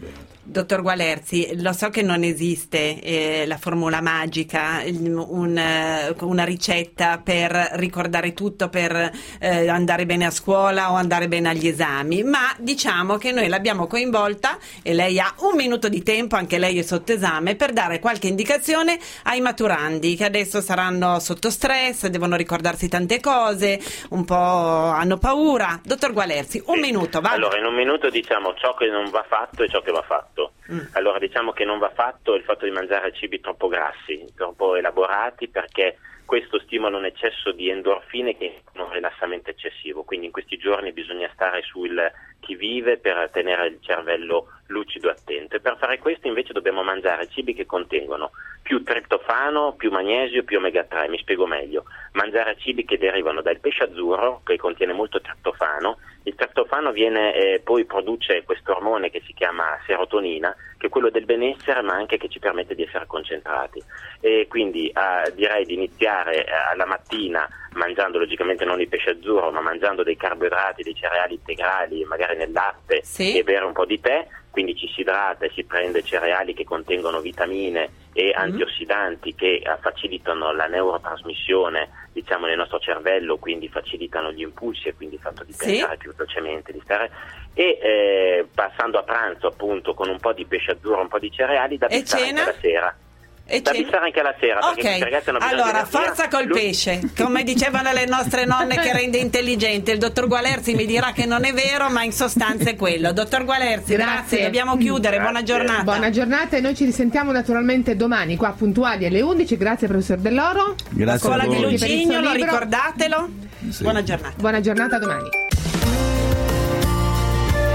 Dottor Gualerzi, lo so che non esiste eh, la formula magica, un, eh, una ricetta per ricordare tutto, per eh, andare bene a scuola o andare bene agli esami, ma diciamo che noi l'abbiamo coinvolta e lei ha un minuto di tempo, anche lei è sotto esame, per dare qualche indicazione ai maturandi che adesso saranno sotto stress, devono ricordarsi tante cose, un po' hanno paura. Dottor Gualerzi, un minuto, va?
Allora, in un minuto diciamo ciò che non va fatto e ciò che va fatto. Mm. Allora, diciamo che non va fatto il fatto di mangiare cibi troppo grassi, troppo elaborati, perché questo stimola un eccesso di endorfine che è un rilassamento eccessivo, quindi in questi giorni bisogna stare sul chi vive per tenere il cervello lucido e attento, e per fare questo invece dobbiamo mangiare cibi che contengono più triptofano, più magnesio, più omega tre. Mi spiego meglio: mangiare cibi che derivano dal pesce azzurro, che contiene molto triptofano. Il triptofano viene eh, poi produce questo ormone che si chiama serotonina, che è quello del benessere, ma anche che ci permette di essere concentrati. E quindi eh, direi di iniziare eh, alla mattina mangiando logicamente non il pesce azzurro, ma mangiando dei carboidrati, dei cereali integrali, magari nel latte, sì, e bere un po' di tè. Quindi ci si idrata e si prende cereali che contengono vitamine e antiossidanti che eh, facilitano la neurotrasmissione, diciamo, nel nostro cervello, quindi facilitano gli impulsi e quindi il fatto di sì. pensare più velocemente, di stare, e eh, passando a pranzo appunto con un po' di pesce azzurro, un po' di cereali, da pensare anche la sera. E da pensare anche alla sera, perché
ok, allora forza col Lui... pesce, come dicevano le nostre nonne, che rende intelligente. Il dottor Gualerzi mi dirà che non è vero, ma in sostanza è quello. Dottor Gualerzi, grazie, grazie. Dobbiamo chiudere, grazie. Buona giornata.
Buona giornata, e noi ci risentiamo naturalmente domani qua puntuali alle undici. Grazie professor Dell'Oro.
Grazie.
La scuola di Lucignolo, ricordatelo. Sì. Buona giornata.
Buona giornata, a domani.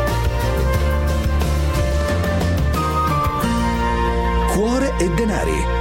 Cuore e denari.